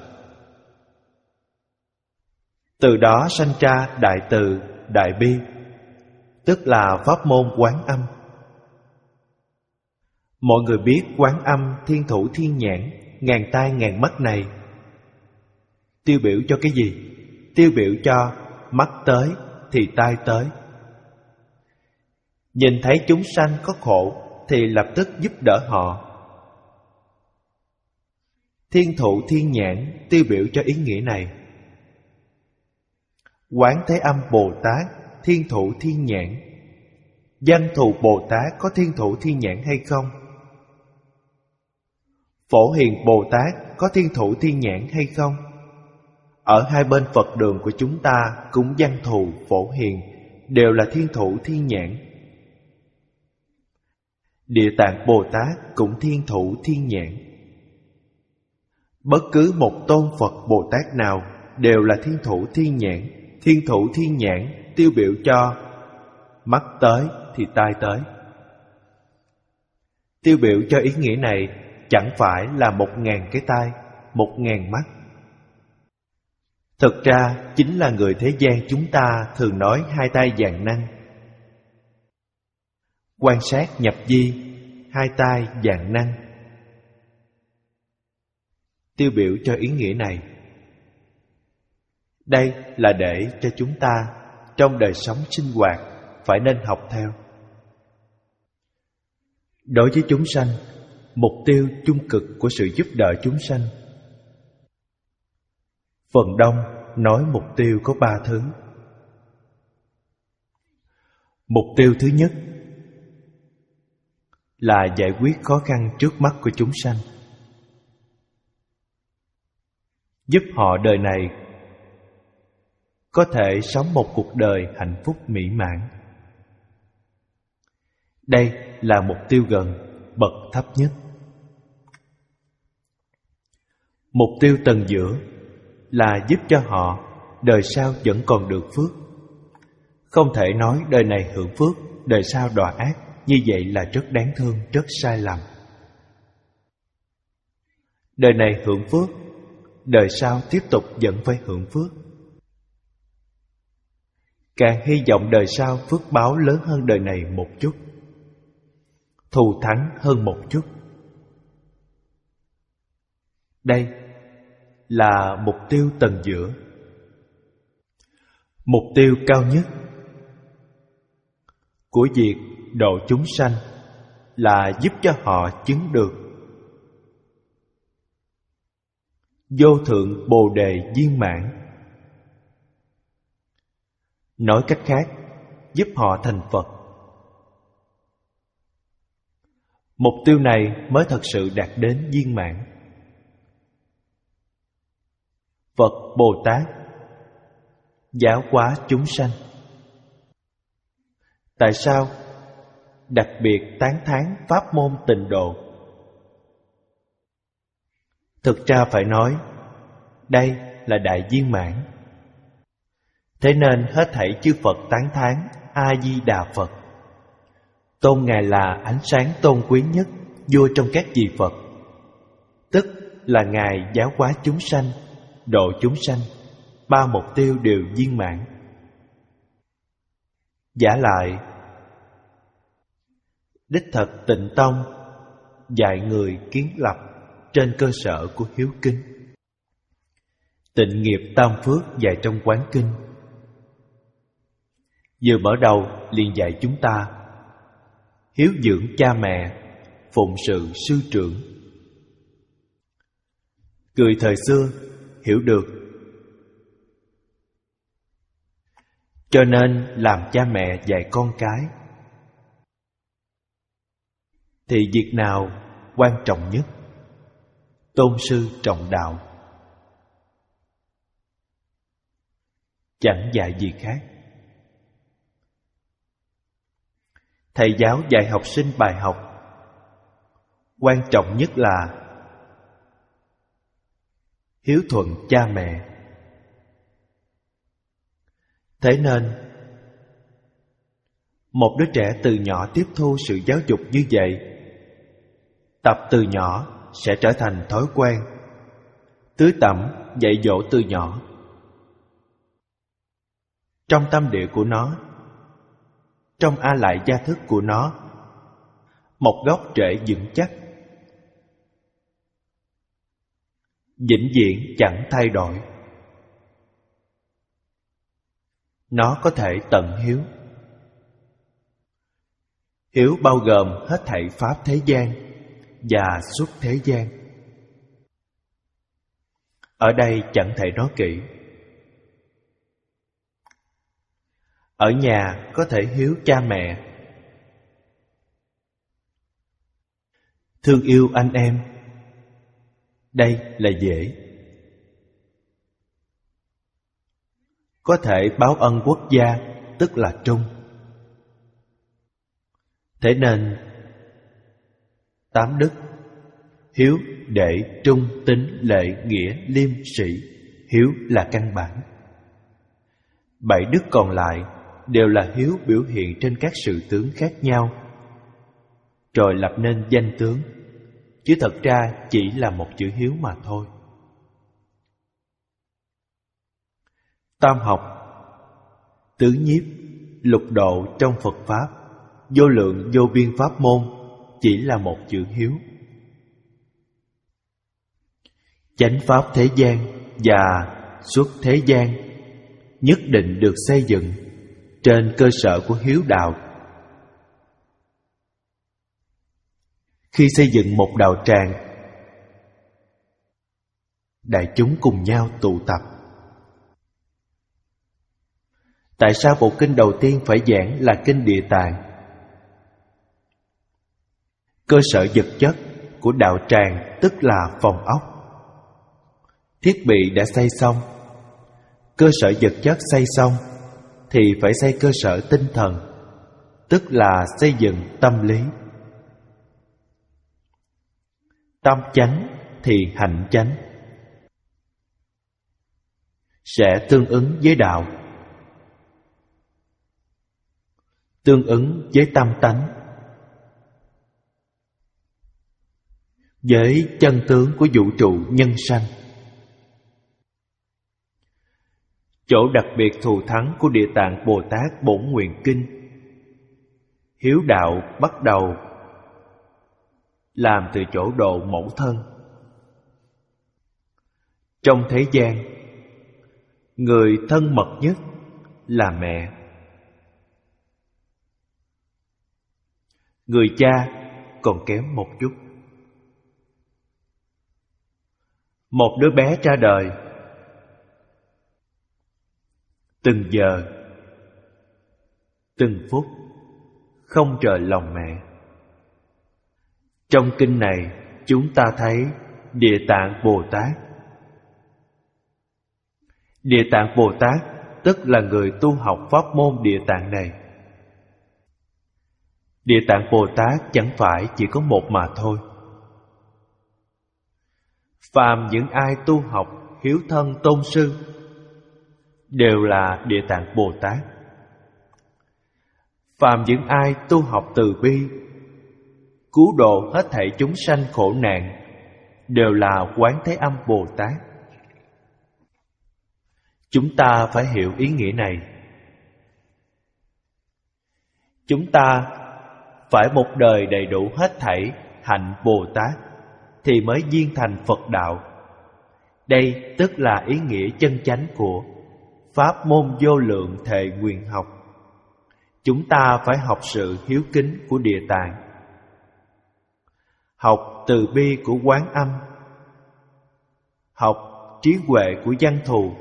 Từ đó sanh ra đại từ, đại bi, tức là pháp môn Quán Âm. Mọi người biết Quán Âm thiên thủ thiên nhãn, ngàn tai ngàn mắt này tiêu biểu cho cái gì? Tiêu biểu cho mắt tới thì tai tới. Nhìn thấy chúng sanh có khổ thì lập tức giúp đỡ họ. Thiên thụ thiên nhãn tiêu biểu cho ý nghĩa này. Quán Thế Âm Bồ Tát thiên thụ thiên nhãn. Văn Thù Bồ Tát có thiên thụ thiên nhãn hay không? Phổ Hiền Bồ Tát có thiên thụ thiên nhãn hay không? Ở hai bên Phật đường của chúng ta cũng Văn Thù, Phổ Hiền đều là thiên thụ thiên nhãn. Địa Tạng Bồ Tát cũng thiên thụ thiên nhãn. Bất cứ một tôn Phật Bồ Tát nào đều là thiên thụ thiên nhãn. Thiên thụ thiên nhãn tiêu biểu cho mắt tới thì tai tới. Tiêu biểu cho ý nghĩa này chẳng phải là một ngàn cái tai, một ngàn mắt. Thực ra chính là người thế gian chúng ta thường nói hai tai vạn năng. Quan sát nhập vi, hai tai vạn năng, tiêu biểu cho ý nghĩa này. Đây là để cho chúng ta trong đời sống sinh hoạt phải nên học theo. Đối với chúng sanh, mục tiêu chung cực của sự giúp đỡ chúng sanh, phần đông nói mục tiêu có ba thứ. Mục tiêu thứ nhất là giải quyết khó khăn trước mắt của chúng sanh, giúp họ đời này có thể sống một cuộc đời hạnh phúc mỹ mãn. Đây là mục tiêu gần, bậc thấp nhất. Mục tiêu tầng giữa là giúp cho họ đời sau vẫn còn được phước. Không thể nói đời này hưởng phước, đời sau đọa ác. Như vậy là rất đáng thương, rất sai lầm. Đời này hưởng phước, đời sau tiếp tục vẫn phải hưởng phước. Càng hy vọng đời sau phước báo lớn hơn đời này một chút, thù thắng hơn một chút. Đây là mục tiêu tầng giữa. Mục tiêu cao nhất của việc độ chúng sanh là giúp cho họ chứng được vô thượng bồ đề viên mãn. Nói cách khác, giúp họ thành Phật. Mục tiêu này mới thật sự đạt đến viên mãn. Phật Bồ Tát giáo hóa chúng sanh. Tại sao đặc biệt tán thán pháp môn tịnh độ. Thực ra phải nói, đây là đại viên mãn. Thế nên hết thảy chư Phật tán thán A-di-đà Phật. Tôn Ngài là ánh sáng tôn quý nhất, vua trong các vị Phật, tức là Ngài giáo hóa chúng sanh, độ chúng sanh, ba mục tiêu đều viên mãn. Vả lại, đích thực Tịnh Tông dạy người kiến lập trên cơ sở của hiếu kính. Tịnh nghiệp tam phước dạy trong Quán Kinh, vừa mở đầu liền dạy chúng ta hiếu dưỡng cha mẹ, phụng sự sư trưởng. Người thời xưa hiểu được, cho nên làm cha mẹ dạy con cái thì việc nào quan trọng nhất? Tôn sư trọng đạo, chẳng dạy gì khác. Thầy giáo dạy học sinh bài học, quan trọng nhất là hiếu thuận cha mẹ. Thế nên, một đứa trẻ từ nhỏ tiếp thu sự giáo dục như vậy, tập từ nhỏ sẽ trở thành thói quen, tưới tẩm dạy dỗ từ nhỏ. Trong tâm địa của nó, trong a lại gia thức của nó, một gốc rễ vững chắc, vĩnh viễn chẳng thay đổi. Nó có thể tận hiếu. Hiếu bao gồm hết thảy pháp thế gian và xuất thế gian. Ở đây chẳng thể nói kỹ. Ở nhà có thể hiếu cha mẹ, thương yêu anh em. Đây là dễ. Có thể báo ân quốc gia, tức là trung. Thế nên tám đức: hiếu, đệ, trung, tín, lệ, nghĩa, liêm, sĩ. Hiếu là căn bản. Bảy đức còn lại đều là hiếu biểu hiện trên các sự tướng khác nhau, rồi lập nên danh tướng, chứ thật ra chỉ là một chữ hiếu mà thôi. Tam học, tứ nhiếp, lục độ trong Phật Pháp, vô lượng vô biên pháp môn chỉ là một chữ hiếu. Chánh pháp thế gian và xuất thế gian nhất định được xây dựng trên cơ sở của hiếu đạo. Khi xây dựng một đạo tràng, đại chúng cùng nhau tụ tập. Tại sao bộ kinh đầu tiên phải giảng là kinh Địa Tạng? Cơ sở vật chất của đạo tràng tức là phòng ốc. Thiết bị đã xây xong, cơ sở vật chất xây xong thì phải xây cơ sở tinh thần, tức là xây dựng tâm lý. Tâm chánh thì hạnh chánh, sẽ tương ứng với đạo, tương ứng với tâm tánh, với chân tướng của vũ trụ nhân sanh. Chỗ đặc biệt thù thắng của Địa Tạng Bồ Tát Bổn Nguyện Kinh, hiếu đạo bắt đầu làm từ chỗ độ mẫu thân. Trong thế gian, người thân mật nhất là mẹ. Người cha còn kém một chút. Một đứa bé ra đời, từng giờ, từng phút không rời lòng mẹ. Trong kinh này chúng ta thấy Địa Tạng Bồ Tát. Địa Tạng Bồ Tát tức là người tu học pháp môn Địa Tạng này. Địa Tạng Bồ Tát chẳng phải chỉ có một mà thôi. Phàm những ai tu học hiếu thân tôn sư đều là Địa Tạng Bồ Tát. Phàm những ai tu học từ bi, cứu độ hết thảy chúng sanh khổ nạn đều là Quán Thế Âm Bồ Tát. Chúng ta phải hiểu ý nghĩa này. Chúng ta phải một đời đầy đủ hết thảy hạnh Bồ Tát thì mới viên thành Phật đạo. Đây tức là ý nghĩa chân chánh của pháp môn vô lượng thệ nguyện học. Chúng ta phải học sự hiếu kính của Địa Tạng, học từ bi của Quán Âm, học trí huệ của Văn Thù.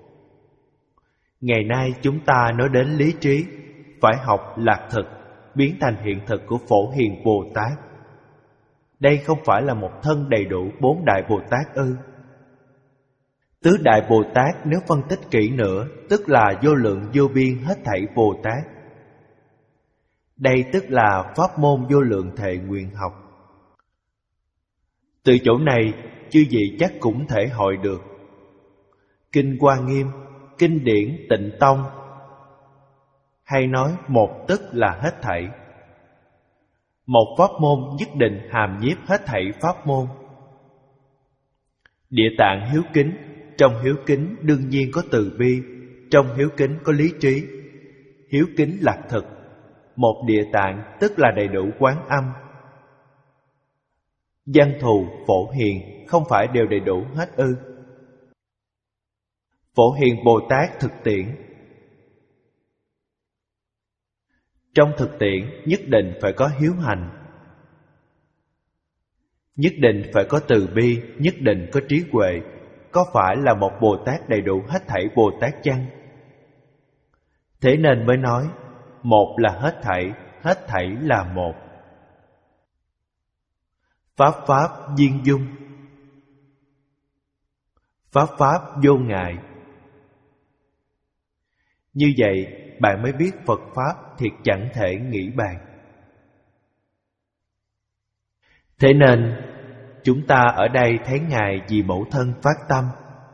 Ngày nay chúng ta nói đến lý trí, phải học lạc thực, biến thành hiện thực của Phổ Hiền Bồ Tát. Đây không phải là một thân đầy đủ bốn đại Bồ Tát ư? Tứ đại Bồ Tát nếu phân tích kỹ nữa, tức là vô lượng vô biên hết thảy Bồ Tát. Đây tức là pháp môn vô lượng thệ nguyện học. Từ chỗ này, chư vị chắc cũng thể hội được. Kinh Hoa Nghiêm, kinh điển Tịnh Tông hay nói một tức là hết thảy. Một pháp môn nhất định hàm nhiếp hết thảy pháp môn. Địa Tạng hiếu kính, trong hiếu kính đương nhiên có từ bi, trong hiếu kính có lý trí. Hiếu kính lạc thực, một Địa Tạng tức là đầy đủ Quán Âm. Văn Thù, Phổ Hiền không phải đều đầy đủ hết ư? Phổ Hiền Bồ Tát thực tiễn. Trong thực tiễn nhất định phải có hiếu hành, nhất định phải có từ bi, nhất định có trí huệ. Có phải là một Bồ Tát đầy đủ hết thảy Bồ Tát chăng? Thế nên mới nói một là hết thảy, hết thảy là một. Pháp pháp viên dung, pháp pháp vô ngại. Như vậy bạn mới biết Phật Pháp thiệt chẳng thể nghĩ bàn. Thế nên chúng ta ở đây thấy Ngài vì mẫu thân phát tâm.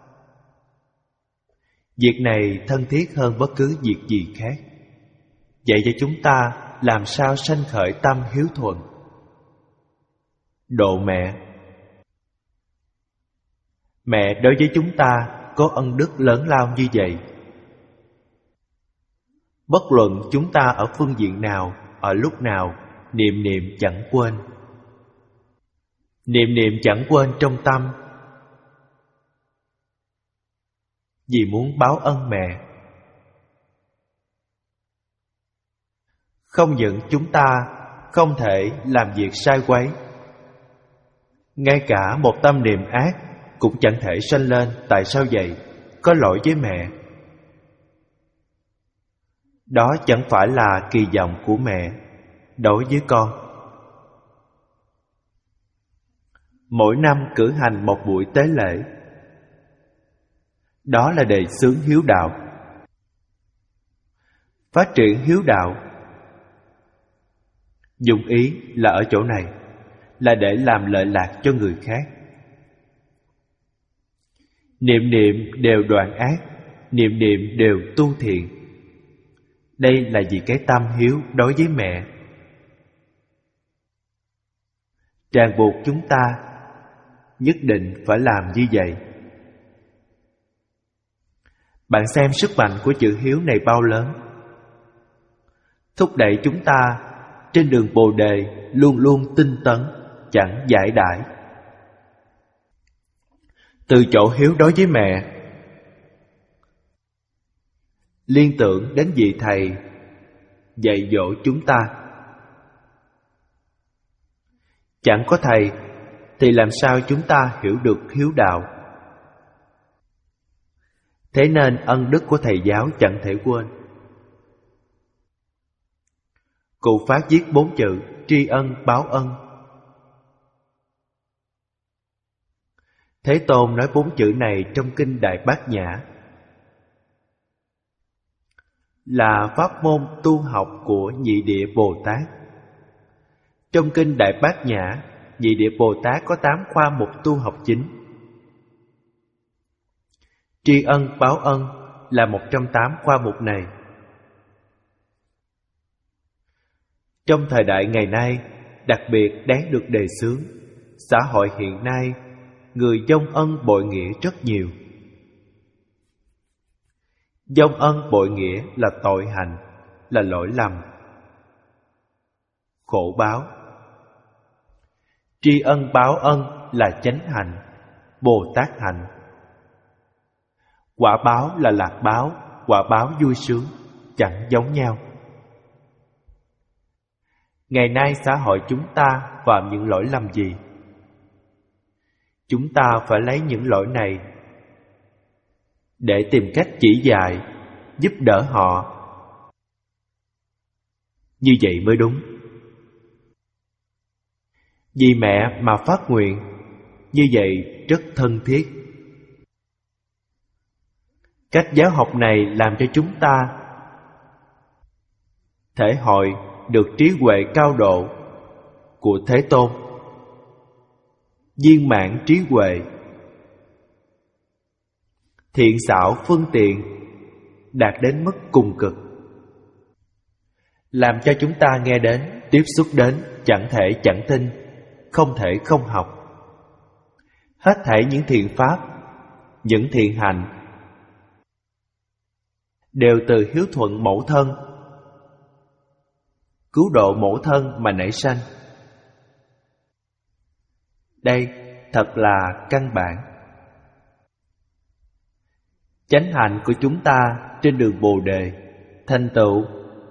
Việc này thân thiết hơn bất cứ việc gì khác. Vậy cho chúng ta làm sao sanh khởi tâm hiếu thuận, độ mẹ. Mẹ đối với chúng ta có ân đức lớn lao như vậy. Bất luận chúng ta ở phương diện nào, ở lúc nào, niệm niệm chẳng quên. Niệm niệm chẳng quên trong tâm, vì muốn báo ân mẹ. Không những chúng ta không thể làm việc sai quấy, ngay cả một tâm niệm ác cũng chẳng thể sanh lên. Tại sao vậy? Có lỗi với mẹ. Đó chẳng phải là kỳ vọng của mẹ đối với con. Mỗi năm cử hành một buổi tế lễ, đó là đề xướng hiếu đạo. Phát triển hiếu đạo, dụng ý là ở chỗ này, là để làm lợi lạc cho người khác. Niệm niệm đều đoạn ác, niệm niệm đều tu thiện. Đây là vì cái tâm hiếu đối với mẹ. Ràng buộc chúng ta nhất định phải làm như vậy. Bạn xem sức mạnh của chữ hiếu này bao lớn, thúc đẩy chúng ta trên đường Bồ Đề luôn luôn tinh tấn, chẳng giải đãi. Từ chỗ hiếu đối với mẹ, liên tưởng đến vị thầy dạy dỗ chúng ta. Chẳng có thầy thì làm sao chúng ta hiểu được hiếu đạo? Thế nên ân đức của thầy giáo chẳng thể quên. Cụ Phát viết bốn chữ tri ân báo ân. Thế Tôn nói bốn chữ này trong kinh Đại Bát Nhã, là pháp môn tu học của Nhị Địa Bồ Tát. Trong kinh Đại Bát Nhã, Nhị Địa Bồ Tát có tám khoa mục tu học chính. Tri ân báo ân là một trong tám khoa mục này. Trong thời đại ngày nay, đặc biệt đáng được đề xướng. Xã hội hiện nay, người vong ân bội nghĩa rất nhiều. Vong ân bội nghĩa là tội hành, là lỗi lầm, khổ báo. Tri ân báo ân là chánh hạnh, Bồ Tát hạnh. Quả báo là lạc báo, quả báo vui sướng, chẳng giống nhau. Ngày nay xã hội chúng ta phạm những lỗi lầm gì? Chúng ta phải lấy những lỗi này để tìm cách chỉ dạy, giúp đỡ họ. Như vậy mới đúng. Vì mẹ mà phát nguyện, như vậy rất thân thiết. Cách giáo học này làm cho chúng ta thể hội được trí huệ cao độ của Thế Tôn, viên mãn trí huệ, thiện xảo phương tiện đạt đến mức cùng cực, làm cho chúng ta nghe đến, tiếp xúc đến, chẳng thể chẳng tin, không thể không học. Hết thảy những thiện pháp, những thiện hành đều từ hiếu thuận mẫu thân, cứu độ mẫu thân mà nảy sanh. Đây thật là căn bản. Chánh hạnh của chúng ta trên đường Bồ Đề thành tựu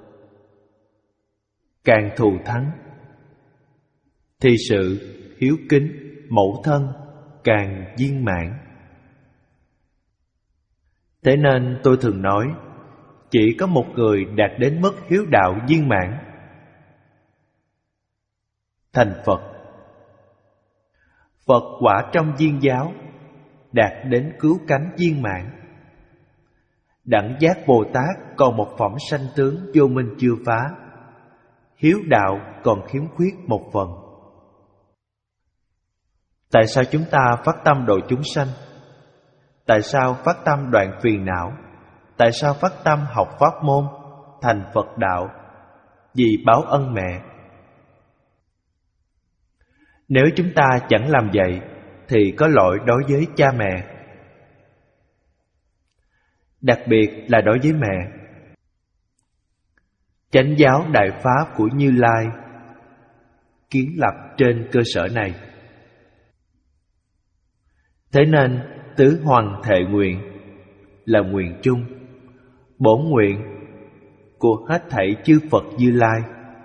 càng thù thắng, thì sự hiếu kính mẫu thân càng viên mãn. Thế nên tôi thường nói, chỉ có một người đạt đến mức hiếu đạo viên mãn, thành Phật. Phật quả trong viên giáo đạt đến cứu cánh viên mãn. Đẳng giác Bồ Tát còn một phẩm sanh tướng vô minh chưa phá, hiếu đạo còn khiếm khuyết một phần. Tại sao chúng ta phát tâm độ chúng sanh? Tại sao phát tâm đoạn phiền não? Tại sao phát tâm học pháp môn, thành Phật đạo? Vì báo ân mẹ. Nếu chúng ta chẳng làm vậy thì có lỗi đối với cha mẹ, đặc biệt là đối với mẹ. Chánh giáo đại pháp của Như Lai kiến lập trên cơ sở này. Thế nên tứ hoằng thệ nguyện là nguyện chung, bổn nguyện của hết thảy chư Phật Như Lai.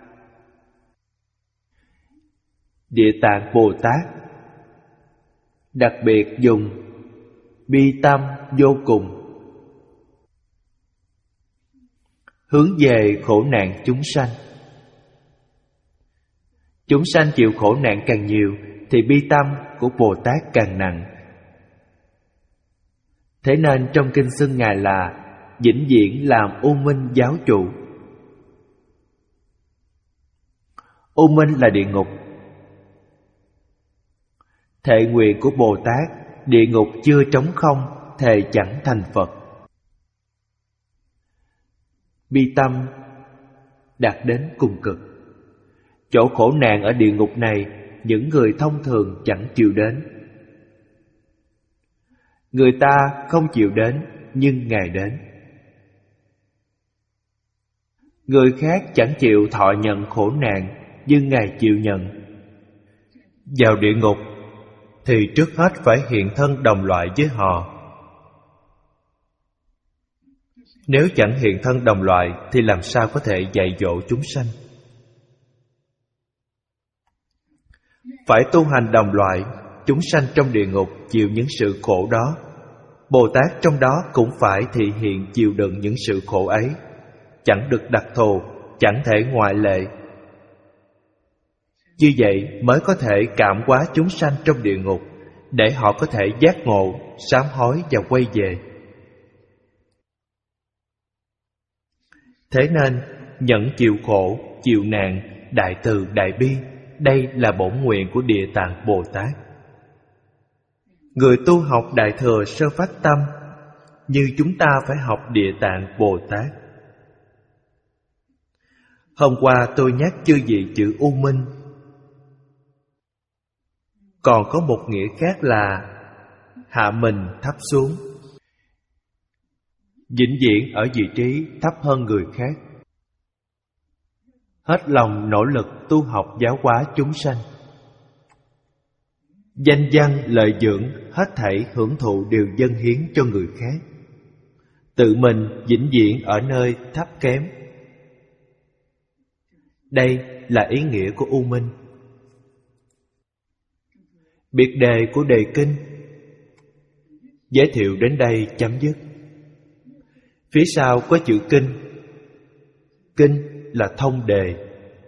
Địa Tạng Bồ Tát đặc biệt dùng bi tâm vô cùng hướng về khổ nạn chúng sanh. Chúng sanh chịu khổ nạn càng nhiều thì bi tâm của Bồ Tát càng nặng. Thế nên trong kinh xưng Ngài là vĩnh viễn làm U Minh giáo chủ. U Minh là địa ngục. Thệ nguyện của Bồ Tát, địa ngục chưa trống không, thề chẳng thành Phật. Bi tâm đạt đến cùng cực. Chỗ khổ nạn ở địa ngục này, những người thông thường chẳng chịu đến. Người ta không chịu đến, nhưng Ngài đến. Người khác chẳng chịu thọ nhận khổ nạn, nhưng Ngài chịu nhận. Vào địa ngục thì trước hết phải hiện thân đồng loại với họ. Nếu chẳng hiện thân đồng loại thì làm sao có thể dạy dỗ chúng sanh? Phải tu hành đồng loại, chúng sanh trong địa ngục chịu những sự khổ đó. Bồ Tát trong đó cũng phải thị hiện chịu đựng những sự khổ ấy, chẳng được đặc thù, chẳng thể ngoại lệ. Như vậy mới có thể cảm hóa chúng sanh trong địa ngục, để họ có thể giác ngộ, sám hối và quay về. Thế nên, nhẫn chịu khổ, chịu nạn, đại từ đại bi đây là bổn nguyện của Địa Tạng Bồ Tát. Người tu học Đại Thừa Sơ Phát Tâm như chúng ta phải học Địa Tạng Bồ Tát. Hôm qua tôi nhắc chư vị chữ U Minh. Còn có một nghĩa khác là hạ mình thấp xuống, vĩnh viễn ở vị trí thấp hơn người khác, hết lòng nỗ lực tu học giáo hóa chúng sanh. Danh văn lợi dưỡng hết thảy hưởng thụ đều dâng hiến cho người khác, tự mình vĩnh viễn ở nơi thấp kém. Đây là ý nghĩa của U Minh. Biệt đề của đề kinh giới thiệu đến đây chấm dứt. Phía sau có chữ kinh. Kinh là thông đề.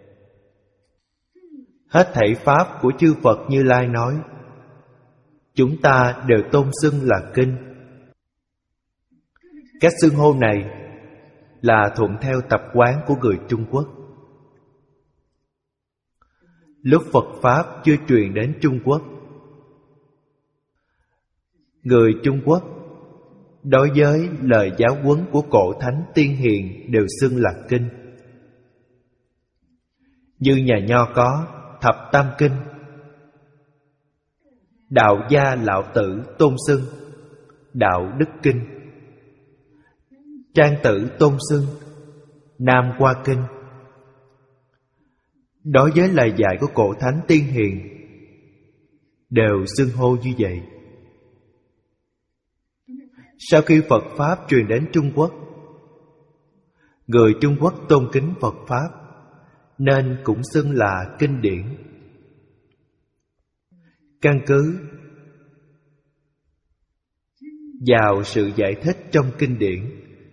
Hết thảy pháp của chư Phật Như Lai nói, chúng ta đều tôn xưng là kinh. Các xưng hô này là thuận theo tập quán của người Trung Quốc. Lúc Phật Pháp chưa truyền đến Trung Quốc, người Trung Quốc đối với lời giáo huấn của cổ thánh tiên hiền đều xưng là kinh. Như nhà Nho có Thập Tam Kinh, Đạo gia Lão Tử tôn xưng Đạo Đức Kinh, Trang Tử tôn xưng Nam Hoa Kinh. Đối với lời dạy của cổ thánh tiên hiền đều xưng hô như vậy. Sau khi Phật Pháp truyền đến Trung Quốc, người Trung Quốc tôn kính Phật Pháp nên cũng xưng là kinh điển. Căn cứ vào sự giải thích trong kinh điển,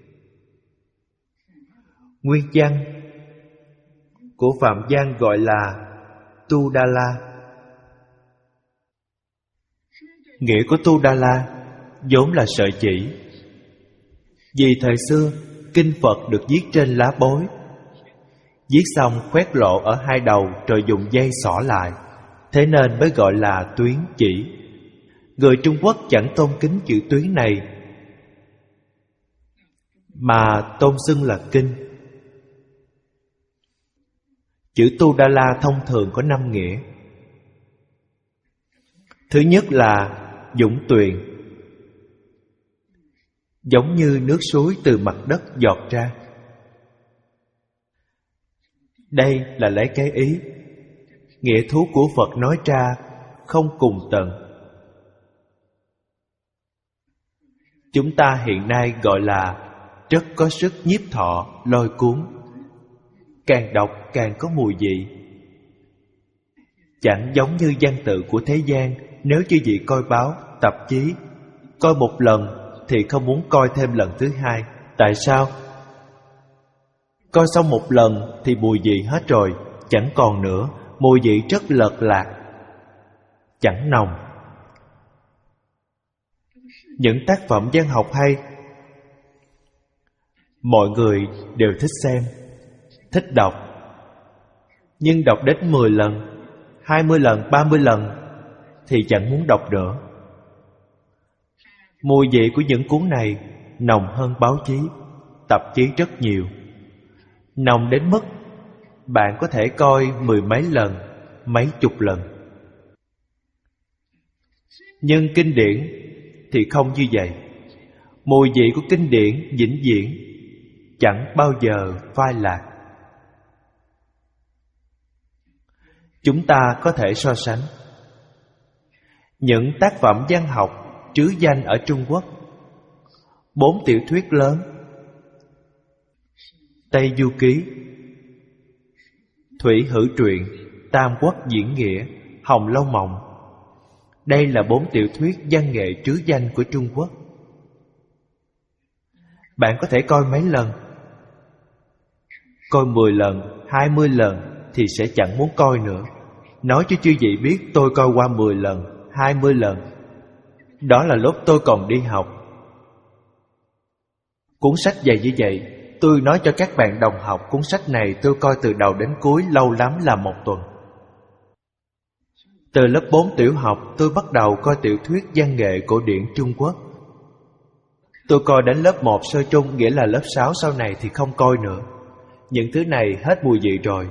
nguyên văn của Phạm Văn gọi là Tu Đa La. Nghĩa của Tu Đa La vốn là sợi chỉ. Vì thời xưa kinh Phật được viết trên lá bối, viết xong khoét lộ ở hai đầu rồi dùng dây xỏ lại, thế nên mới gọi là tuyến chỉ. Người Trung Quốc chẳng tôn kính chữ tuyến này, mà tôn xưng là kinh. Chữ Tu Đa La thông thường có năm nghĩa. Thứ nhất là dũng tuyền, giống như nước suối từ mặt đất giọt ra. Đây là lấy cái ý, nghĩa thú của Phật nói ra không cùng tận. Chúng ta hiện nay gọi là rất có sức nhiếp thọ, lôi cuốn. Càng đọc càng có mùi vị. Chẳng giống như văn tự của thế gian. Nếu chư vị coi báo, tạp chí, coi một lần thì không muốn coi thêm lần thứ hai. Tại sao? Coi xong một lần thì mùi vị hết rồi, chẳng còn nữa. Mùi vị rất lợt lạc, chẳng nồng. Những tác phẩm văn học hay, mọi người đều thích xem, thích đọc. Nhưng đọc đến mười lần, hai mươi lần, ba mươi lần thì chẳng muốn đọc nữa. Mùi vị của những cuốn này nồng hơn báo chí, tạp chí rất nhiều. Nồng đến mức bạn có thể coi mười mấy lần, mấy chục lần. Nhưng kinh điển thì không như vậy. Mùi vị của kinh điển vĩnh viễn, chẳng bao giờ phai lạc. Chúng ta có thể so sánh những tác phẩm văn học trứ danh ở Trung Quốc. Bốn tiểu thuyết lớn: Tây Du Ký, Thủy Hữu Truyện, Tam Quốc Diễn Nghĩa, Hồng Lâu Mộng. Đây là bốn tiểu thuyết văn nghệ trứ danh của Trung Quốc. Bạn có thể coi mấy lần? Coi mười lần, hai mươi lần thì sẽ chẳng muốn coi nữa. Nói cho chư vị biết tôi coi qua mười lần, hai mươi lần. Đó là lúc tôi còn đi học. Cuốn sách dày như vậy, tôi nói cho các bạn đồng học, cuốn sách này tôi coi từ đầu đến cuối lâu lắm là một tuần. Từ lớp bốn tiểu học, tôi bắt đầu coi tiểu thuyết văn nghệ cổ điển Trung Quốc. Tôi coi đến lớp một sơ trung, nghĩa là lớp sáu sau này thì không coi nữa. Những thứ này hết mùi vị rồi.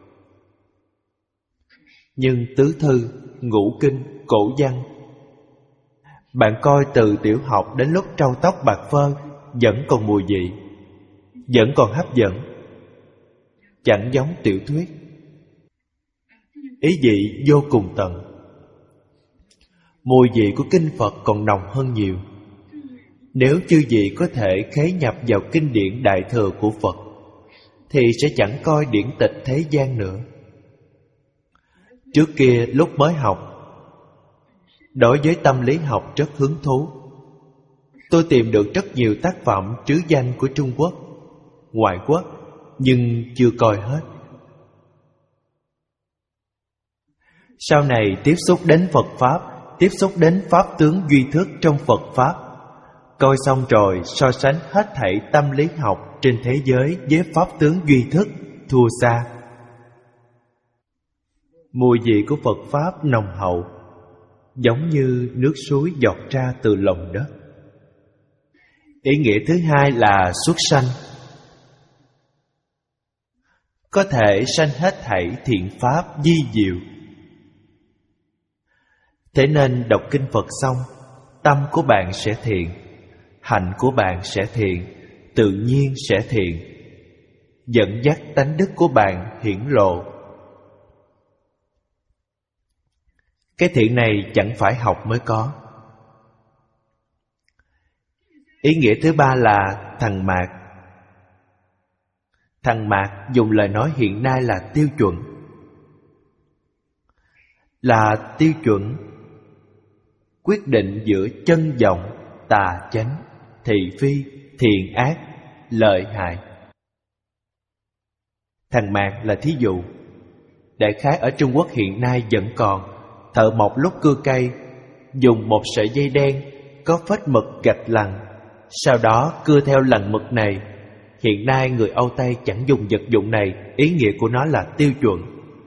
Nhưng tứ thư, ngũ kinh, cổ văn, bạn coi từ tiểu học đến lúc trâu tóc bạc phơ vẫn còn mùi vị, vẫn còn hấp dẫn. Chẳng giống tiểu thuyết. Ý vị vô cùng tận. Mùi vị của kinh Phật còn nồng hơn nhiều. Nếu chư vị có thể khế nhập vào kinh điển đại thừa của Phật thì sẽ chẳng coi điển tịch thế gian nữa. Trước kia lúc mới học, đối với tâm lý học rất hứng thú. Tôi tìm được rất nhiều tác phẩm trứ danh của Trung Quốc, ngoại quốc, nhưng chưa coi hết. Sau này tiếp xúc đến Phật Pháp, tiếp xúc đến Pháp tướng duy thức trong Phật Pháp, coi xong rồi so sánh hết thảy tâm lý học trên thế giới với Pháp tướng duy thức, thua xa. Mùi vị của Phật Pháp nồng hậu, giống như nước suối giọt ra từ lòng đất. Ý nghĩa thứ hai là xuất sanh. Có thể sanh hết thảy thiện pháp vi diệu. Thế nên đọc kinh Phật xong, tâm của bạn sẽ thiện, hạnh của bạn sẽ thiện, tự nhiên sẽ thiện, dẫn dắt tánh đức của bạn hiển lộ. Cái thiện này chẳng phải học mới có. Ý nghĩa thứ ba là thằng mạt. Thằng mạt dùng lời nói hiện nay là tiêu chuẩn. Là tiêu chuẩn quyết định giữa chân vọng, tà chánh, thị phi, thiện ác, lợi hại. Thằng mạt là thí dụ. Đại khái ở Trung Quốc hiện nay vẫn còn. Thợ mộc lúc cưa cây dùng một sợi dây đen có phết mực gạch lằn, sau đó cưa theo lằn mực này. Hiện nay người Âu Tây chẳng dùng vật dụng này. Ý nghĩa của nó là tiêu chuẩn.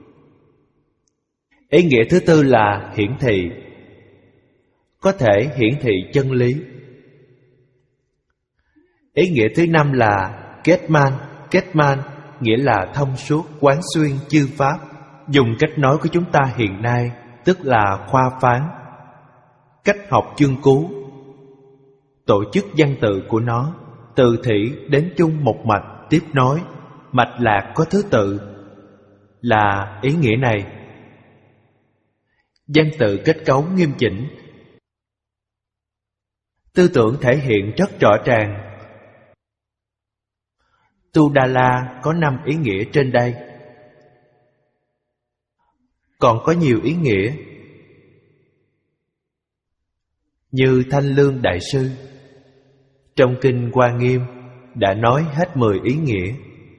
Ý nghĩa thứ tư là hiển thị. Có thể hiển thị chân lý. Ý nghĩa thứ năm là kết man. Kết man nghĩa là thông suốt, quán xuyên chư pháp. Dùng cách nói của chúng ta hiện nay, tức là khoa phán. Cách học chương cú, tổ chức văn tự của nó, từ thỉ đến chung một mạch tiếp nối, mạch lạc có thứ tự, là ý nghĩa này. Văn tự kết cấu nghiêm chỉnh, tư tưởng thể hiện rất rõ ràng. Tu Đa La có năm ý nghĩa trên đây. Còn có nhiều ý nghĩa như Thanh Lương Đại Sư trong Kinh Hoa Nghiêm đã nói hết mười ý nghĩa.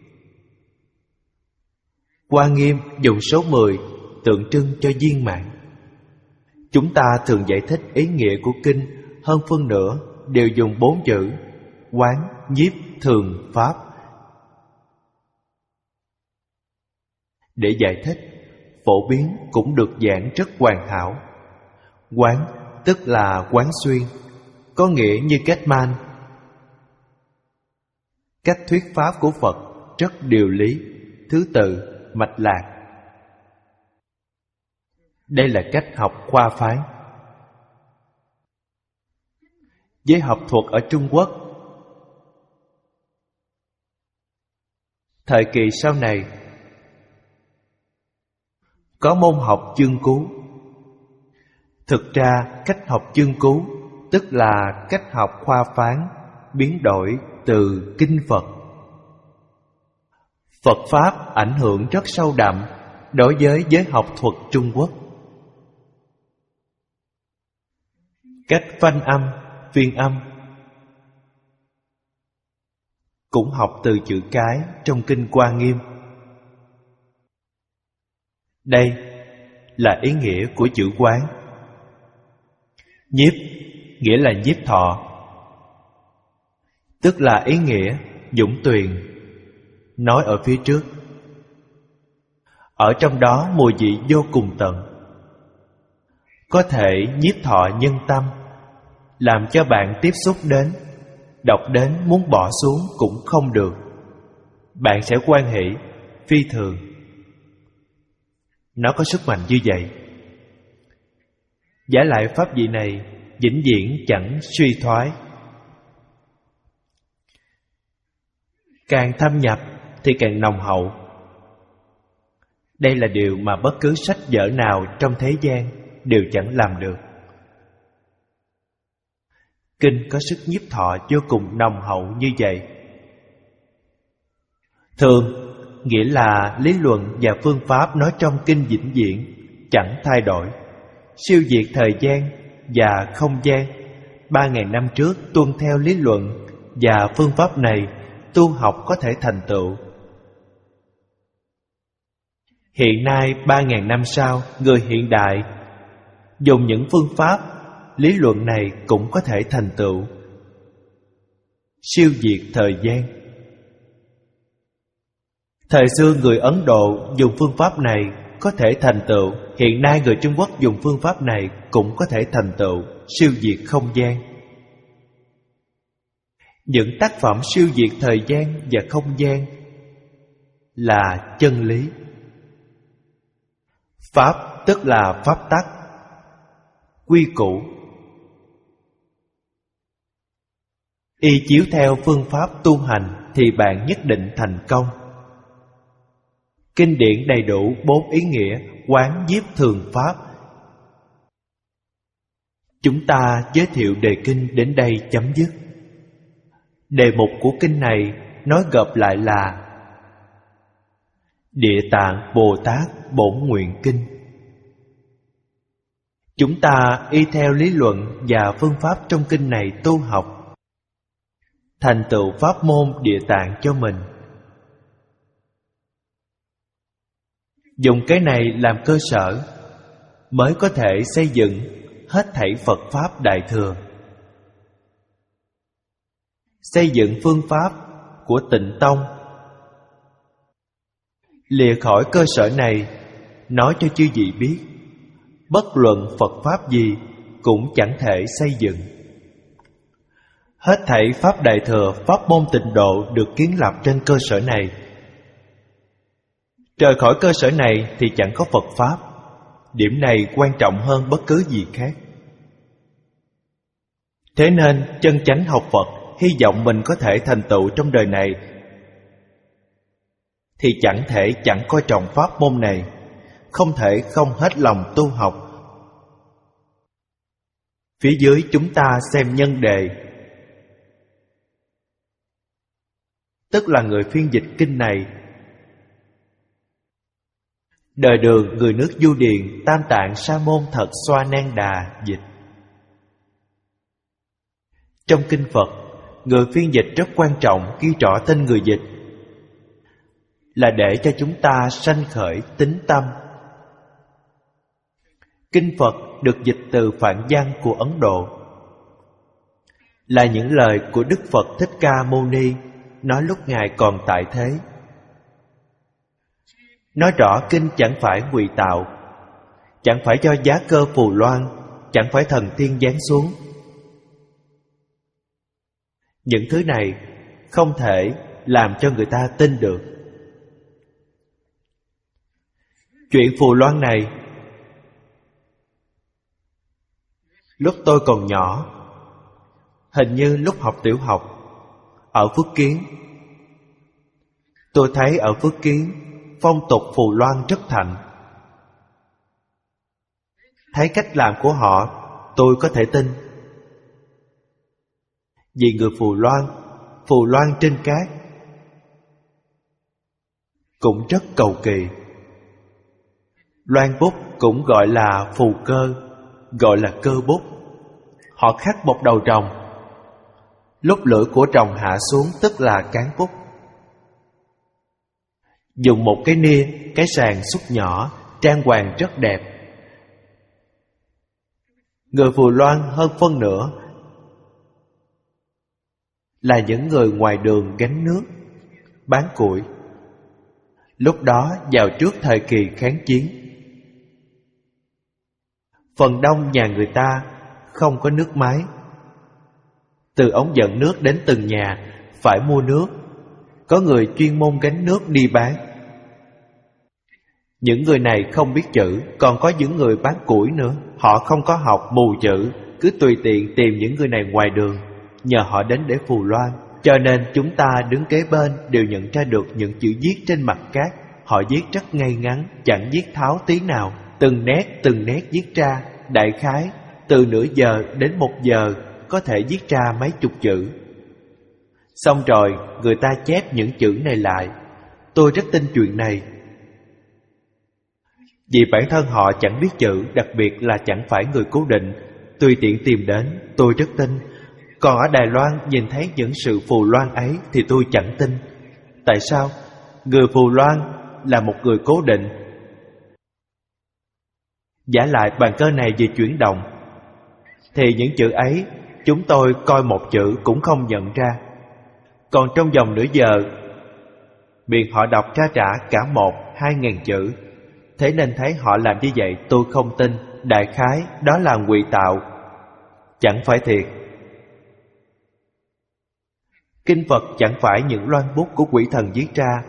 Hoa Nghiêm dùng số mười tượng trưng cho viên mãn. Chúng ta thường giải thích ý nghĩa của kinh hơn phân nửa đều dùng bốn chữ quán, nhiếp, thường, pháp để giải thích. Phổ biến cũng được giảng rất hoàn hảo. Quán tức là quán xuyên, có nghĩa như kết man. Cách thuyết pháp của Phật rất điều lý, thứ tự, mạch lạc. Đây là cách học khoa phán. Với học thuật ở Trung Quốc, thời kỳ sau này có môn học chương cú. Thực ra cách học chương cú tức là cách học khoa phán biến đổi từ kinh Phật. Phật Pháp ảnh hưởng rất sâu đậm đối với giới học thuật Trung Quốc. Cách phanh âm, phiên âm cũng học từ chữ cái trong Kinh Hoa Nghiêm. Đây là ý nghĩa của chữ quán. Nhiếp nghĩa là nhiếp thọ, tức là ý nghĩa dũng tuyền, nói ở phía trước. Ở trong đó mùi vị vô cùng tận. có thể nhiếp thọ nhân tâm, làm cho bạn tiếp xúc đến, đọc đến muốn bỏ xuống cũng không được. Bạn sẽ hoan hỷ, phi thường. Nó có sức mạnh như vậy. Giả lại pháp vị này vĩnh viễn chẳng suy thoái. Càng thâm nhập thì càng nồng hậu. Đây là điều mà bất cứ sách vở nào trong thế gian đều chẳng làm được. Kinh có sức nhiếp thọ vô cùng nồng hậu như vậy. Thường, nghĩa là lý luận và phương pháp nói trong kinh vĩnh viễn, chẳng thay đổi, siêu việt thời gian và không gian. Ba ngàn năm trước tuân theo lý luận và phương pháp này, tu học có thể thành tựu. Hiện nay ba ngàn năm sau, người hiện đại dùng những phương pháp, lý luận này cũng có thể thành tựu, siêu việt thời gian. Thời xưa người Ấn Độ dùng phương pháp này có thể thành tựu, hiện nay người Trung Quốc dùng phương pháp này cũng có thể thành tựu, siêu việt không gian. Những tác phẩm siêu việt thời gian và không gian là chân lý. Pháp tức là pháp tắc, quy củ. Y chiếu theo phương pháp tu hành thì bạn nhất định thành công. Kinh điển đầy đủ bốn ý nghĩa quán nhiếp thường pháp. Chúng ta giới thiệu đề kinh đến đây chấm dứt. Đề mục của kinh này nói gộp lại là Địa Tạng Bồ Tát Bổn Nguyện Kinh. Chúng ta y theo lý luận và phương pháp trong kinh này tu học, thành tựu pháp môn Địa Tạng cho mình. Dùng cái này làm cơ sở mới có thể xây dựng hết thảy Phật Pháp Đại Thừa. Xây dựng phương pháp của Tịnh Tông. Lìa khỏi cơ sở này, nói cho chư vị biết, bất luận Phật Pháp gì cũng chẳng thể xây dựng. Hết thảy Pháp Đại Thừa, pháp môn Tịnh Độ được kiến lập trên cơ sở này. Rời khỏi cơ sở này thì chẳng có Phật Pháp. Điểm này quan trọng hơn bất cứ gì khác. Thế nên chân chánh học Phật, hy vọng mình có thể thành tựu trong đời này, thì chẳng thể chẳng coi trọng pháp môn này, không thể không hết lòng tu học. Phía dưới chúng ta xem nhân đề, tức là người phiên dịch kinh này. Đời Đường, người nước Du Điền, Tam Tạng Sa Môn Thật Xoa Nan Đà dịch. Trong kinh Phật, người phiên dịch rất quan trọng ghi rõ tên người dịch, là để cho chúng ta sanh khởi tín tâm. Kinh Phật được dịch từ Phạn văn của Ấn Độ, là những lời của Đức Phật Thích Ca Mâu Ni nói lúc Ngài còn tại thế. Nói rõ kinh chẳng phải ngụy tạo, chẳng phải do giá cơ phù loan, chẳng phải thần tiên giáng xuống. Những thứ này không thể làm cho người ta tin được. Chuyện phù loan này, lúc tôi còn nhỏ, hình như lúc học tiểu học, ở Phước Kiến, tôi thấy ở Phước Kiến phong tục phù loan rất thạnh. Thấy cách làm của họ, tôi có thể tin. Vì người phù loan, phù loan trên cát cũng rất cầu kỳ. Loan bút cũng gọi là phù cơ, gọi là cơ bút. Họ khắc một đầu rồng, lúc lưỡi của rồng hạ xuống tức là cán bút. Dùng một cái nia, cái sàn xúc nhỏ, trang hoàng rất đẹp. Người phù loan hơn phân nửa là những người ngoài đường gánh nước, bán củi. Lúc đó vào trước thời kỳ kháng chiến. Phần đông nhà người ta không có nước máy. Từ ống dẫn nước đến từng nhà phải mua nước. Có người chuyên môn gánh nước đi bán. Những người này không biết chữ. Còn có những người bán củi nữa. Họ không có học, mù chữ, cứ tùy tiện tìm những người này ngoài đường, nhờ họ đến để phù loan. Cho nên chúng ta đứng kế bên đều nhận ra được những chữ viết trên mặt cát. Họ viết rất ngay ngắn, chẳng viết tháo tí nào. Từng nét từng nét viết ra. Đại khái từ nửa giờ đến một giờ có thể viết ra mấy chục chữ. Xong rồi người ta chép những chữ này lại. Tôi rất tin chuyện này, vì bản thân họ chẳng biết chữ, đặc biệt là chẳng phải người cố định, tùy tiện tìm đến. Tôi rất tin. Còn ở Đài Loan nhìn thấy những sự phù loan ấy thì tôi chẳng tin. Tại sao? Người phù loan là một người cố định. Giả lại bàn cờ này về chuyển động, thì những chữ ấy chúng tôi coi một chữ cũng không nhận ra. Còn trong vòng nửa giờ, miệng họ đọc ra trả cả một, hai ngàn chữ. Thế nên thấy họ làm như vậy tôi không tin. Đại khái đó là ngụy tạo, chẳng phải thiệt. Kinh Phật chẳng phải những loan bút của quỷ thần viết ra.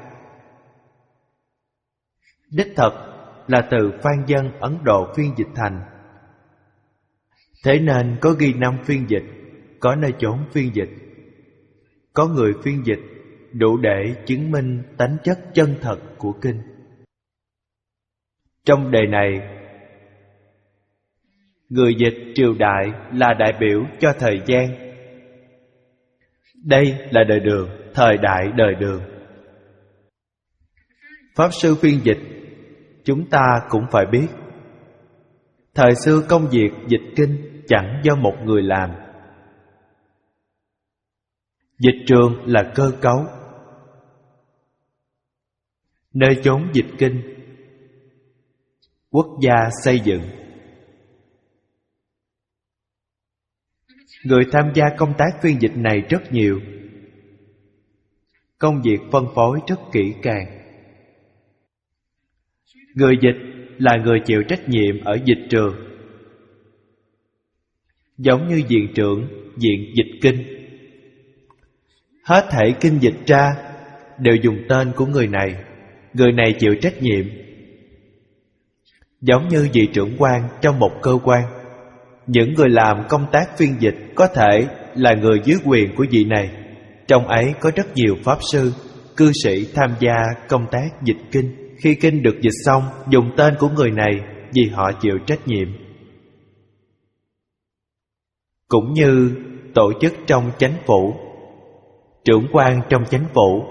Đích thật là từ Phan Dân Ấn Độ phiên dịch thành. Thế nên có ghi năm phiên dịch, có nơi chốn phiên dịch, có người phiên dịch đủ để chứng minh tánh chất chân thật của kinh. Trong đề này, người dịch triều đại là đại biểu cho thời gian. Đây là đời Đường, thời đại đời Đường. Pháp sư phiên dịch, chúng ta cũng phải biết, thời xưa công việc dịch kinh chẳng do một người làm. Dịch trường là cơ cấu. Nơi chốn dịch kinh, quốc gia xây dựng. Người tham gia công tác phiên dịch này rất nhiều. Công việc phân phối rất kỹ càng. Người dịch là người chịu trách nhiệm ở dịch trường, giống như viện trưởng viện dịch kinh. Hết thảy kinh dịch ra đều dùng tên của người này. Người này chịu trách nhiệm, giống như vị trưởng quan trong một cơ quan. Những người làm công tác phiên dịch có thể là người dưới quyền của vị này. Trong ấy có rất nhiều pháp sư, cư sĩ tham gia công tác dịch kinh. Khi kinh được dịch xong, dùng tên của người này vì họ chịu trách nhiệm. Cũng như tổ chức trong chánh phủ, trưởng quan trong chánh phủ.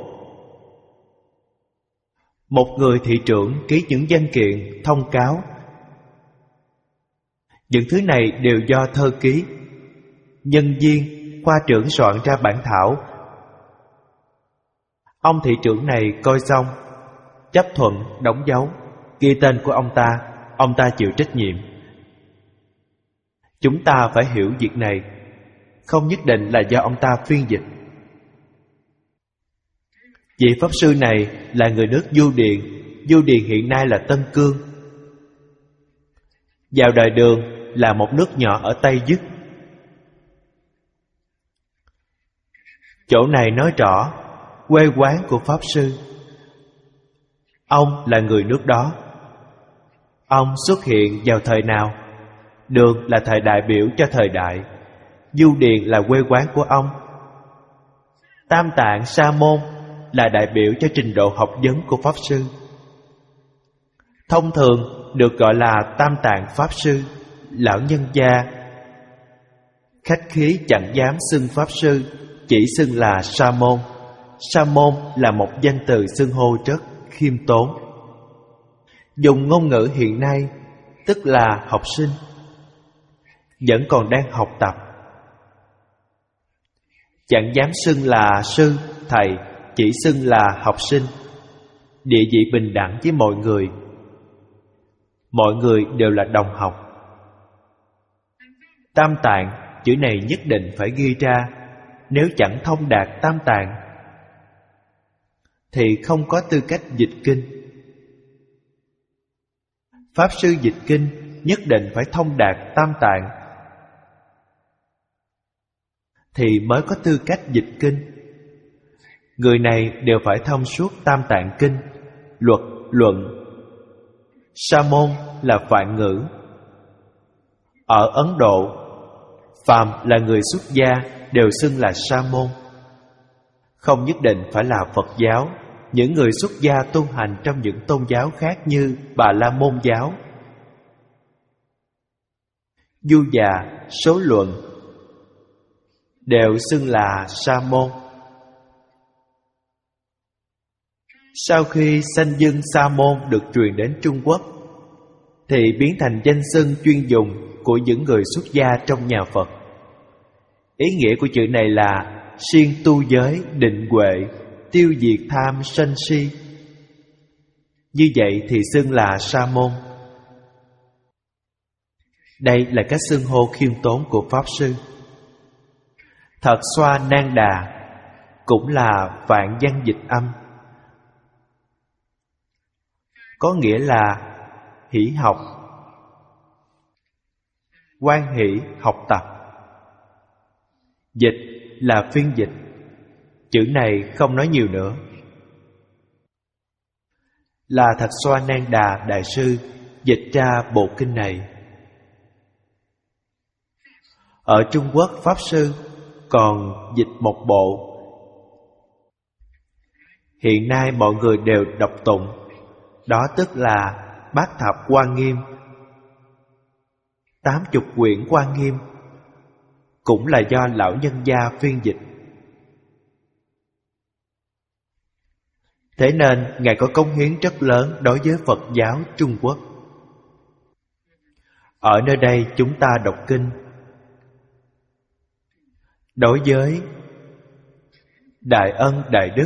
Một người thị trưởng ký những văn kiện, thông cáo. Những thứ này đều do thơ ký. Nhân viên, khoa trưởng soạn ra bản thảo. Ông thị trưởng này coi xong, chấp thuận, đóng dấu, ghi tên của ông ta. Ông ta chịu trách nhiệm. Chúng ta phải hiểu việc này, không nhất định là do ông ta phiên dịch. Vị pháp sư này là người nước Du Điền. Du Điền hiện nay là Tân Cương. Vào đời Đường là một nước nhỏ ở Tây Dứt. Chỗ này nói rõ quê quán của pháp sư. Ông là người nước đó. Ông xuất hiện vào thời nào? Đường là thời đại biểu cho thời đại. Du Điền là quê quán của ông. Tam Tạng Sa Môn là đại biểu cho trình độ học vấn của pháp sư. Thông thường được gọi là Tam Tạng Pháp Sư, lão nhân gia. Khách khí chẳng dám xưng pháp sư, chỉ xưng là Sa Môn. Sa Môn là một danh từ xưng hô rất khiêm tốn. Dùng ngôn ngữ hiện nay tức là học sinh, vẫn còn đang học tập. Chẳng dám xưng là sư, thầy, chỉ xưng là học sinh. Địa vị bình đẳng với mọi người. Mọi người đều là đồng học. Tam Tạng, chữ này nhất định phải ghi ra. Nếu chẳng thông đạt Tam Tạng thì không có tư cách dịch kinh. Pháp sư dịch kinh nhất định phải thông đạt Tam Tạng thì mới có tư cách dịch kinh. Người này đều phải thông suốt Tam Tạng kinh, luật, luận. Sa môn là phạn ngữ. Ở Ấn Độ, phàm là người xuất gia đều xưng là sa môn. Không nhất định phải là Phật giáo. Những người xuất gia tu hành trong những tôn giáo khác như Bà La Môn giáo, Du Già, Số Luận đều xưng là sa môn. Sau khi sanh dương sa môn được truyền đến Trung Quốc thì biến thành danh xưng chuyên dùng của những người xuất gia trong nhà Phật. Ý nghĩa của chữ này là siêng tu giới, định huệ, tiêu diệt tham sân si. Như vậy thì xưng là sa môn. Đây là cách xưng hô khiêm tốn của Pháp Sư. Thật Xoa Nan Đà cũng là vạn văn dịch âm, có nghĩa là hỷ học, hoan hỷ học tập. Dịch là phiên dịch. Chữ này không nói nhiều nữa. Là Thật Xoa Nan Đà Đại Sư dịch ra bộ kinh này. Ở Trung Quốc, Pháp Sư còn dịch một bộ hiện nay mọi người đều đọc tụng, đó tức là Bát Thập Quan Nghiêm, tám chục quyển Quan Nghiêm, cũng là do lão nhân gia phiên dịch. Thế nên Ngài có cống hiến rất lớn đối với Phật giáo Trung Quốc. Ở nơi đây chúng ta đọc kinh, đối với đại ân đại đức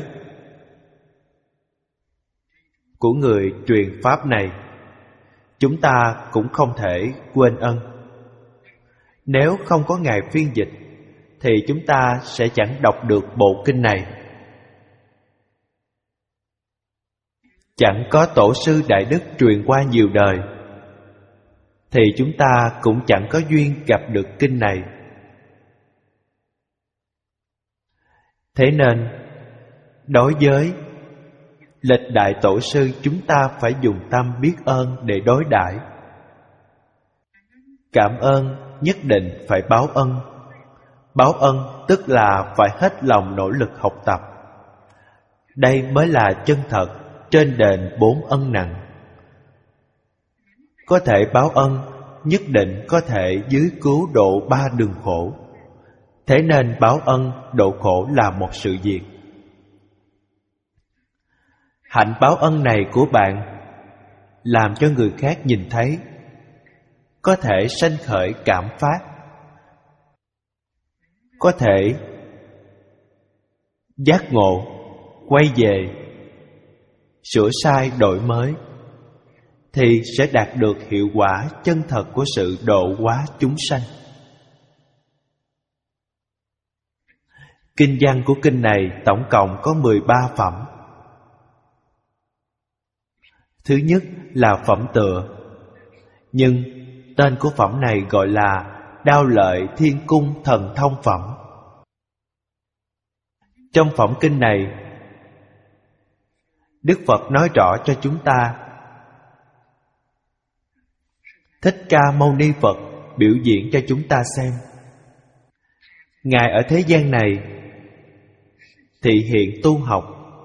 của người truyền pháp này, chúng ta cũng không thể quên ân. Nếu không có Ngài phiên dịch thì chúng ta sẽ chẳng đọc được bộ kinh này. Chẳng có tổ sư đại đức truyền qua nhiều đời thì chúng ta cũng chẳng có duyên gặp được kinh này. Thế nên đối với lịch đại tổ sư, chúng ta phải dùng tâm biết ơn để đối đãi. Cảm ơn nhất định phải báo ân. Báo ân tức là phải hết lòng nỗ lực học tập. Đây mới là chân thật trên đền bốn ân nặng. Có thể báo ân, nhất định có thể dưới cứu độ ba đường khổ. Thế nên báo ân độ khổ là một sự việc. Hạnh báo ân này của bạn làm cho người khác nhìn thấy, có thể sanh khởi cảm phát, có thể giác ngộ, quay về, sửa sai đổi mới, thì sẽ đạt được hiệu quả chân thật của sự độ hóa chúng sanh. Kinh văn của kinh này tổng cộng có mười ba phẩm. Thứ nhất là phẩm tựa, nhưng tên của phẩm này gọi là Đao Lợi Thiên Cung Thần Thông Phẩm. Trong phẩm kinh này, Đức Phật nói rõ cho chúng ta Thích Ca Mâu Ni Phật biểu diễn cho chúng ta xem. Ngài ở thế gian này thị hiện tu học,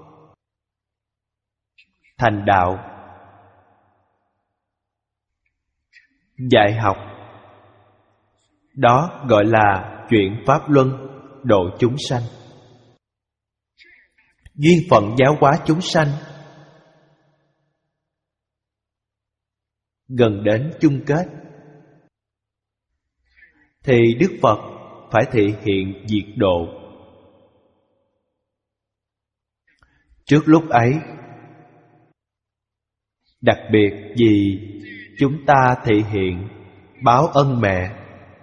thành đạo, dạy học. Đó gọi là chuyển pháp luân, độ chúng sanh. Duyên phận giáo hóa chúng sanh, gần đến chung kết thì Đức Phật phải thị hiện diệt độ. Trước lúc ấy, đặc biệt vì chúng ta thị hiện báo ân mẹ.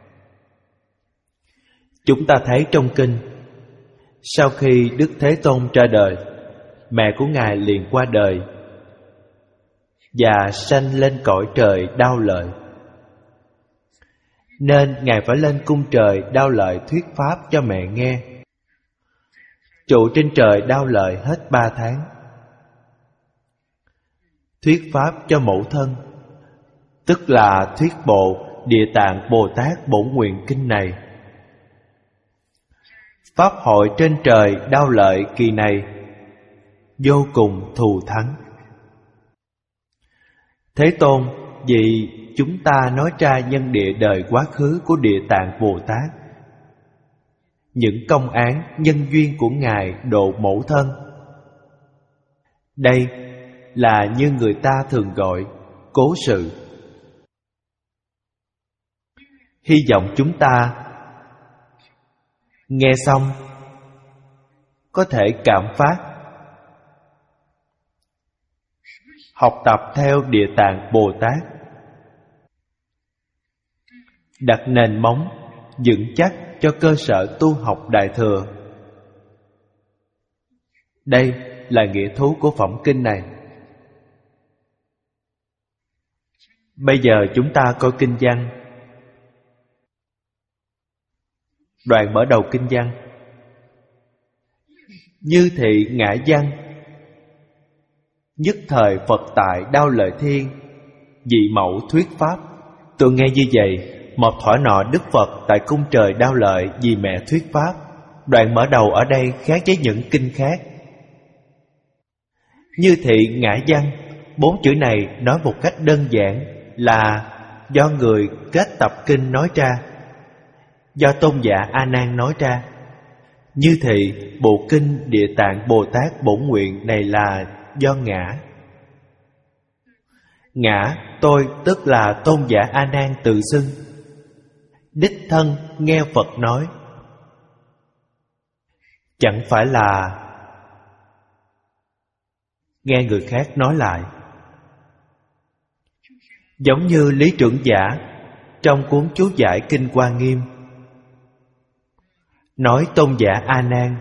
Chúng ta thấy trong kinh, sau khi Đức Thế Tôn ra đời, mẹ của Ngài liền qua đời và sanh lên cõi trời Đao Lợi. nên Ngài phải lên cung trời Đao Lợi thuyết pháp cho mẹ nghe. Trụ trên trời Đao Lợi hết ba tháng, thuyết pháp cho mẫu thân, tức là thuyết bộ Địa Tạng Bồ Tát Bổn Nguyện Kinh này. Pháp hội trên trời Đao Lợi kỳ này vô cùng thù thắng. Thế Tôn, vì chúng ta nói ra nhân địa đời quá khứ của Địa Tạng Bồ Tát, những công án nhân duyên của Ngài độ mẫu thân. Đây là như người ta thường gọi cố sự. Hy vọng chúng ta nghe xong có thể cảm phát, học tập theo Địa Tạng Bồ Tát, đặt nền móng vững chắc cho cơ sở tu học Đại Thừa. Đây là nghĩa thú của phẩm kinh này. Bây giờ chúng ta coi kinh văn. Đoạn mở đầu kinh văn: Như thị ngã văn, nhất thời Phật tại Đao Lợi Thiên, dị mẫu thuyết pháp. Tôi nghe như vậy, một thỏa nọ Đức Phật tại cung trời Đao Lợi vì mẹ thuyết pháp. Đoạn mở đầu ở đây khác với những kinh khác. Như thị ngã văn, bốn chữ này nói một cách đơn giản là do người kết tập kinh nói ra, do tôn giả A Nan nói ra. Như thị bộ kinh Địa Tạng Bồ Tát Bổn Nguyện này là do ngã. Ngã tôi tức là tôn giả A Nan tự xưng, đích thân nghe Phật nói, chẳng phải là nghe người khác nói lại. Giống như Lý Trưởng Giả trong cuốn chú giải Kinh Hoa Nghiêm nói tôn giả A Nan,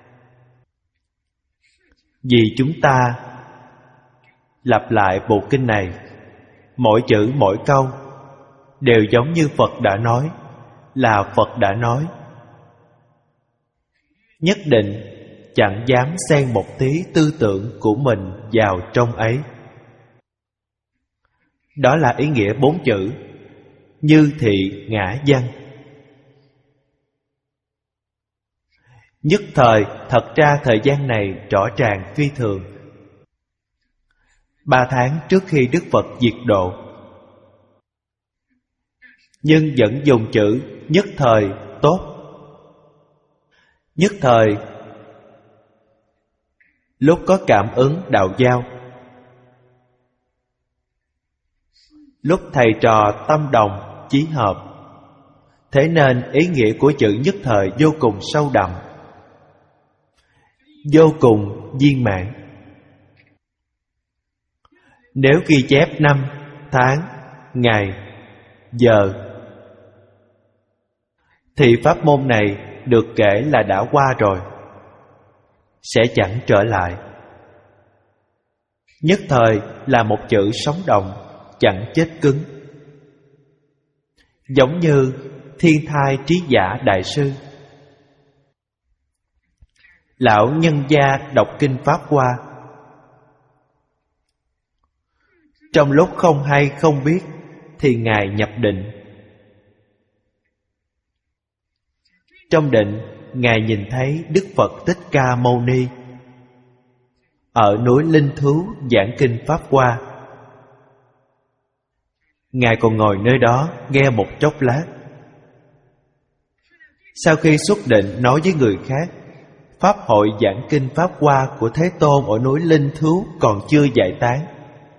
vì chúng ta lặp lại bộ kinh này, mỗi chữ mỗi câu đều giống như Phật đã nói, là Phật đã nói, nhất định chẳng dám xen một tí tư tưởng của mình vào trong ấy. Đó là ý nghĩa bốn chữ như thị ngã văn. Nhất thời, thật ra thời gian này rõ ràng phi thường. Ba tháng trước khi Đức Phật diệt độ, nhưng vẫn dùng chữ nhất thời tốt. Nhất thời lúc có cảm ứng đạo giao, lúc thầy trò tâm đồng chí hợp. Thế nên ý nghĩa của chữ nhất thời vô cùng sâu đậm, vô cùng viên mãn. Nếu ghi chép năm, tháng, ngày, giờ, thì pháp môn này được kể là đã qua rồi, sẽ chẳng trở lại. Nhất thời là một chữ sống động, chẳng chết cứng. Giống như Thiên Thai Trí Giả Đại Sư, lão nhân gia đọc kinh Pháp Hoa, trong lúc không hay không biết thì Ngài nhập định. Trong định, Ngài nhìn thấy Đức Phật Thích Ca Mâu Ni ở núi Linh Thú giảng kinh Pháp Hoa. Ngài còn ngồi nơi đó nghe một chốc lát. Sau khi xuất định nói với người khác, pháp hội giảng kinh Pháp Hoa của Thế Tôn ở núi Linh Thú còn chưa giải tán.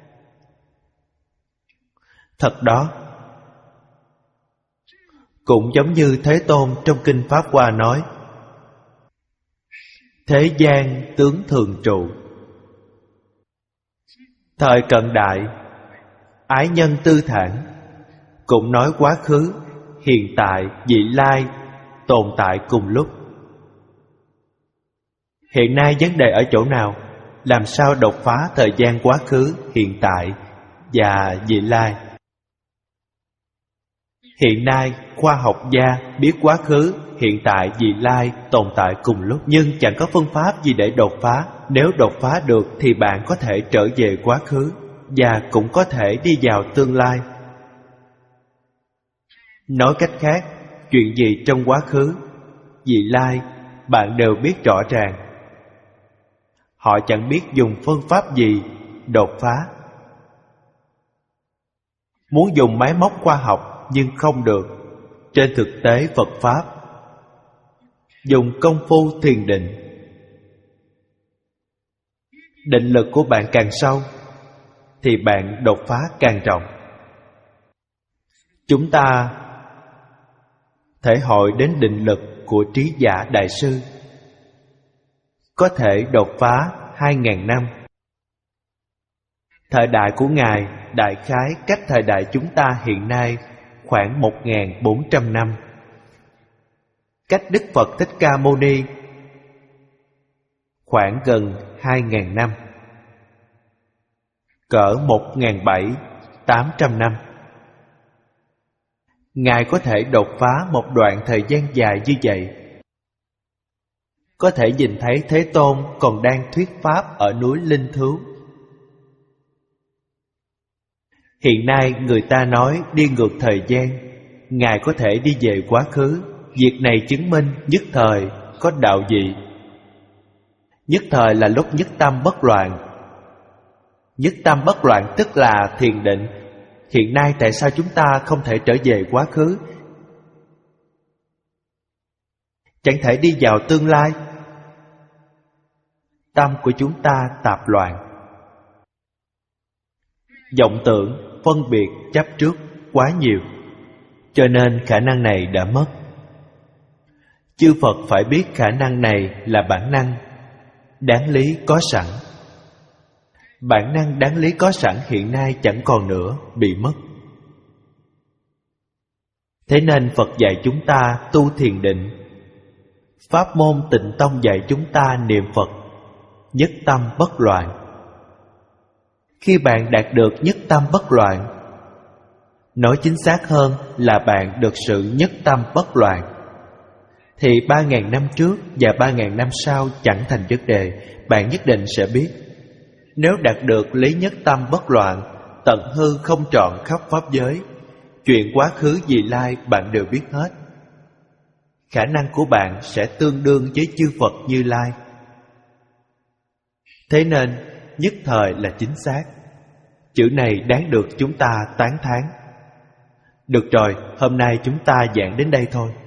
Thật đó, cũng giống như Thế Tôn trong kinh Pháp Hoa nói: thế gian tướng thường trụ. Thời cận đại, ái nhân tư thản cũng nói quá khứ, hiện tại, vị lai tồn tại cùng lúc. Hiện nay vấn đề ở chỗ nào? Làm sao đột phá thời gian quá khứ, hiện tại và vị lai? Hiện nay, khoa học gia biết quá khứ, hiện tại, vị lai tồn tại cùng lúc, nhưng chẳng có phương pháp gì để đột phá. Nếu đột phá được thì bạn có thể trở về quá khứ và cũng có thể đi vào tương lai. Nói cách khác, chuyện gì trong quá khứ, vị lai bạn đều biết rõ ràng. Họ chẳng biết dùng phương pháp gì đột phá. Muốn dùng máy móc khoa học nhưng không được. Trên thực tế Phật Pháp dùng công phu thiền định. Định lực của bạn càng sâu thì bạn đột phá càng rộng. Chúng ta thể hội đến định lực của trí giả đại sư, có thể đột phá hai ngàn năm. Thời đại của Ngài đại khái cách thời đại chúng ta hiện nay khoảng một nghìn bốn trăm năm. Cách Đức Phật Thích Ca Mâu Ni khoảng gần hai ngàn năm, cỡ một nghìn bảy tám trăm năm. Ngài có thể đột phá một đoạn thời gian dài như vậy. Có thể nhìn thấy Thế Tôn còn đang thuyết pháp ở núi Linh Thứu. Hiện nay người ta nói đi ngược thời gian, Ngài có thể đi về quá khứ. Việc này chứng minh nhất thời có đạo dị. Nhất thời là lúc nhất tâm bất loạn. Nhất tâm bất loạn tức là thiền định. Hiện nay tại sao chúng ta không thể trở về quá khứ? Chẳng thể đi vào tương lai. Tâm của chúng ta tạp loạn. Vọng tưởng, phân biệt, chấp trước quá nhiều, cho nên khả năng này đã mất. Chư Phật phải biết khả năng này là bản năng đáng lý có sẵn. Bản năng đáng lý có sẵn hiện nay chẳng còn nữa, bị mất. Thế nên Phật dạy chúng ta tu thiền định. Pháp môn Tịnh Tông dạy chúng ta niệm Phật, nhất tâm bất loạn. Khi bạn đạt được nhất tâm bất loạn, nói chính xác hơn là bạn được sự nhất tâm bất loạn, thì ba ngàn năm trước và ba ngàn năm sau chẳng thành vấn đề. Bạn nhất định sẽ biết. Nếu đạt được lý nhất tâm bất loạn, tận hư không trọn khắp pháp giới, chuyện quá khứ vị lai bạn đều biết hết. Khả năng của bạn sẽ tương đương với chư Phật Như Lai. Thế nên nhất thời là chính xác. Chữ này đáng được chúng ta tán thán. Được rồi, hôm nay chúng ta giảng đến đây thôi.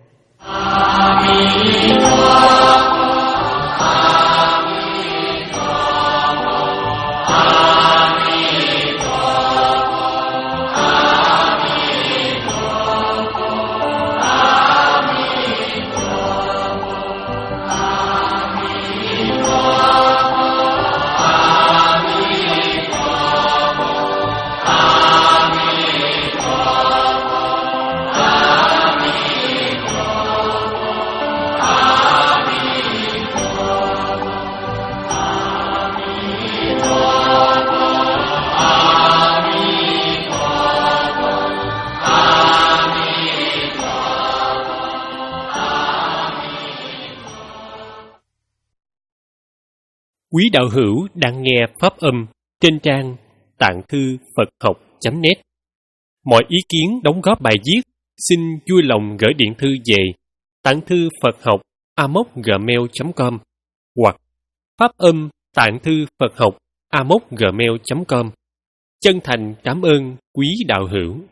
Quý đạo hữu đang nghe pháp âm trên trang tạng thư Phật học chấm net. Mọi ý kiến đóng góp bài viết xin vui lòng gửi điện thư về tạng thư Phật học a m o gmail chấm com hoặc pháp âm tạng thư Phật học a m o gmail chấm com. Chân thành cảm ơn quý đạo hữu.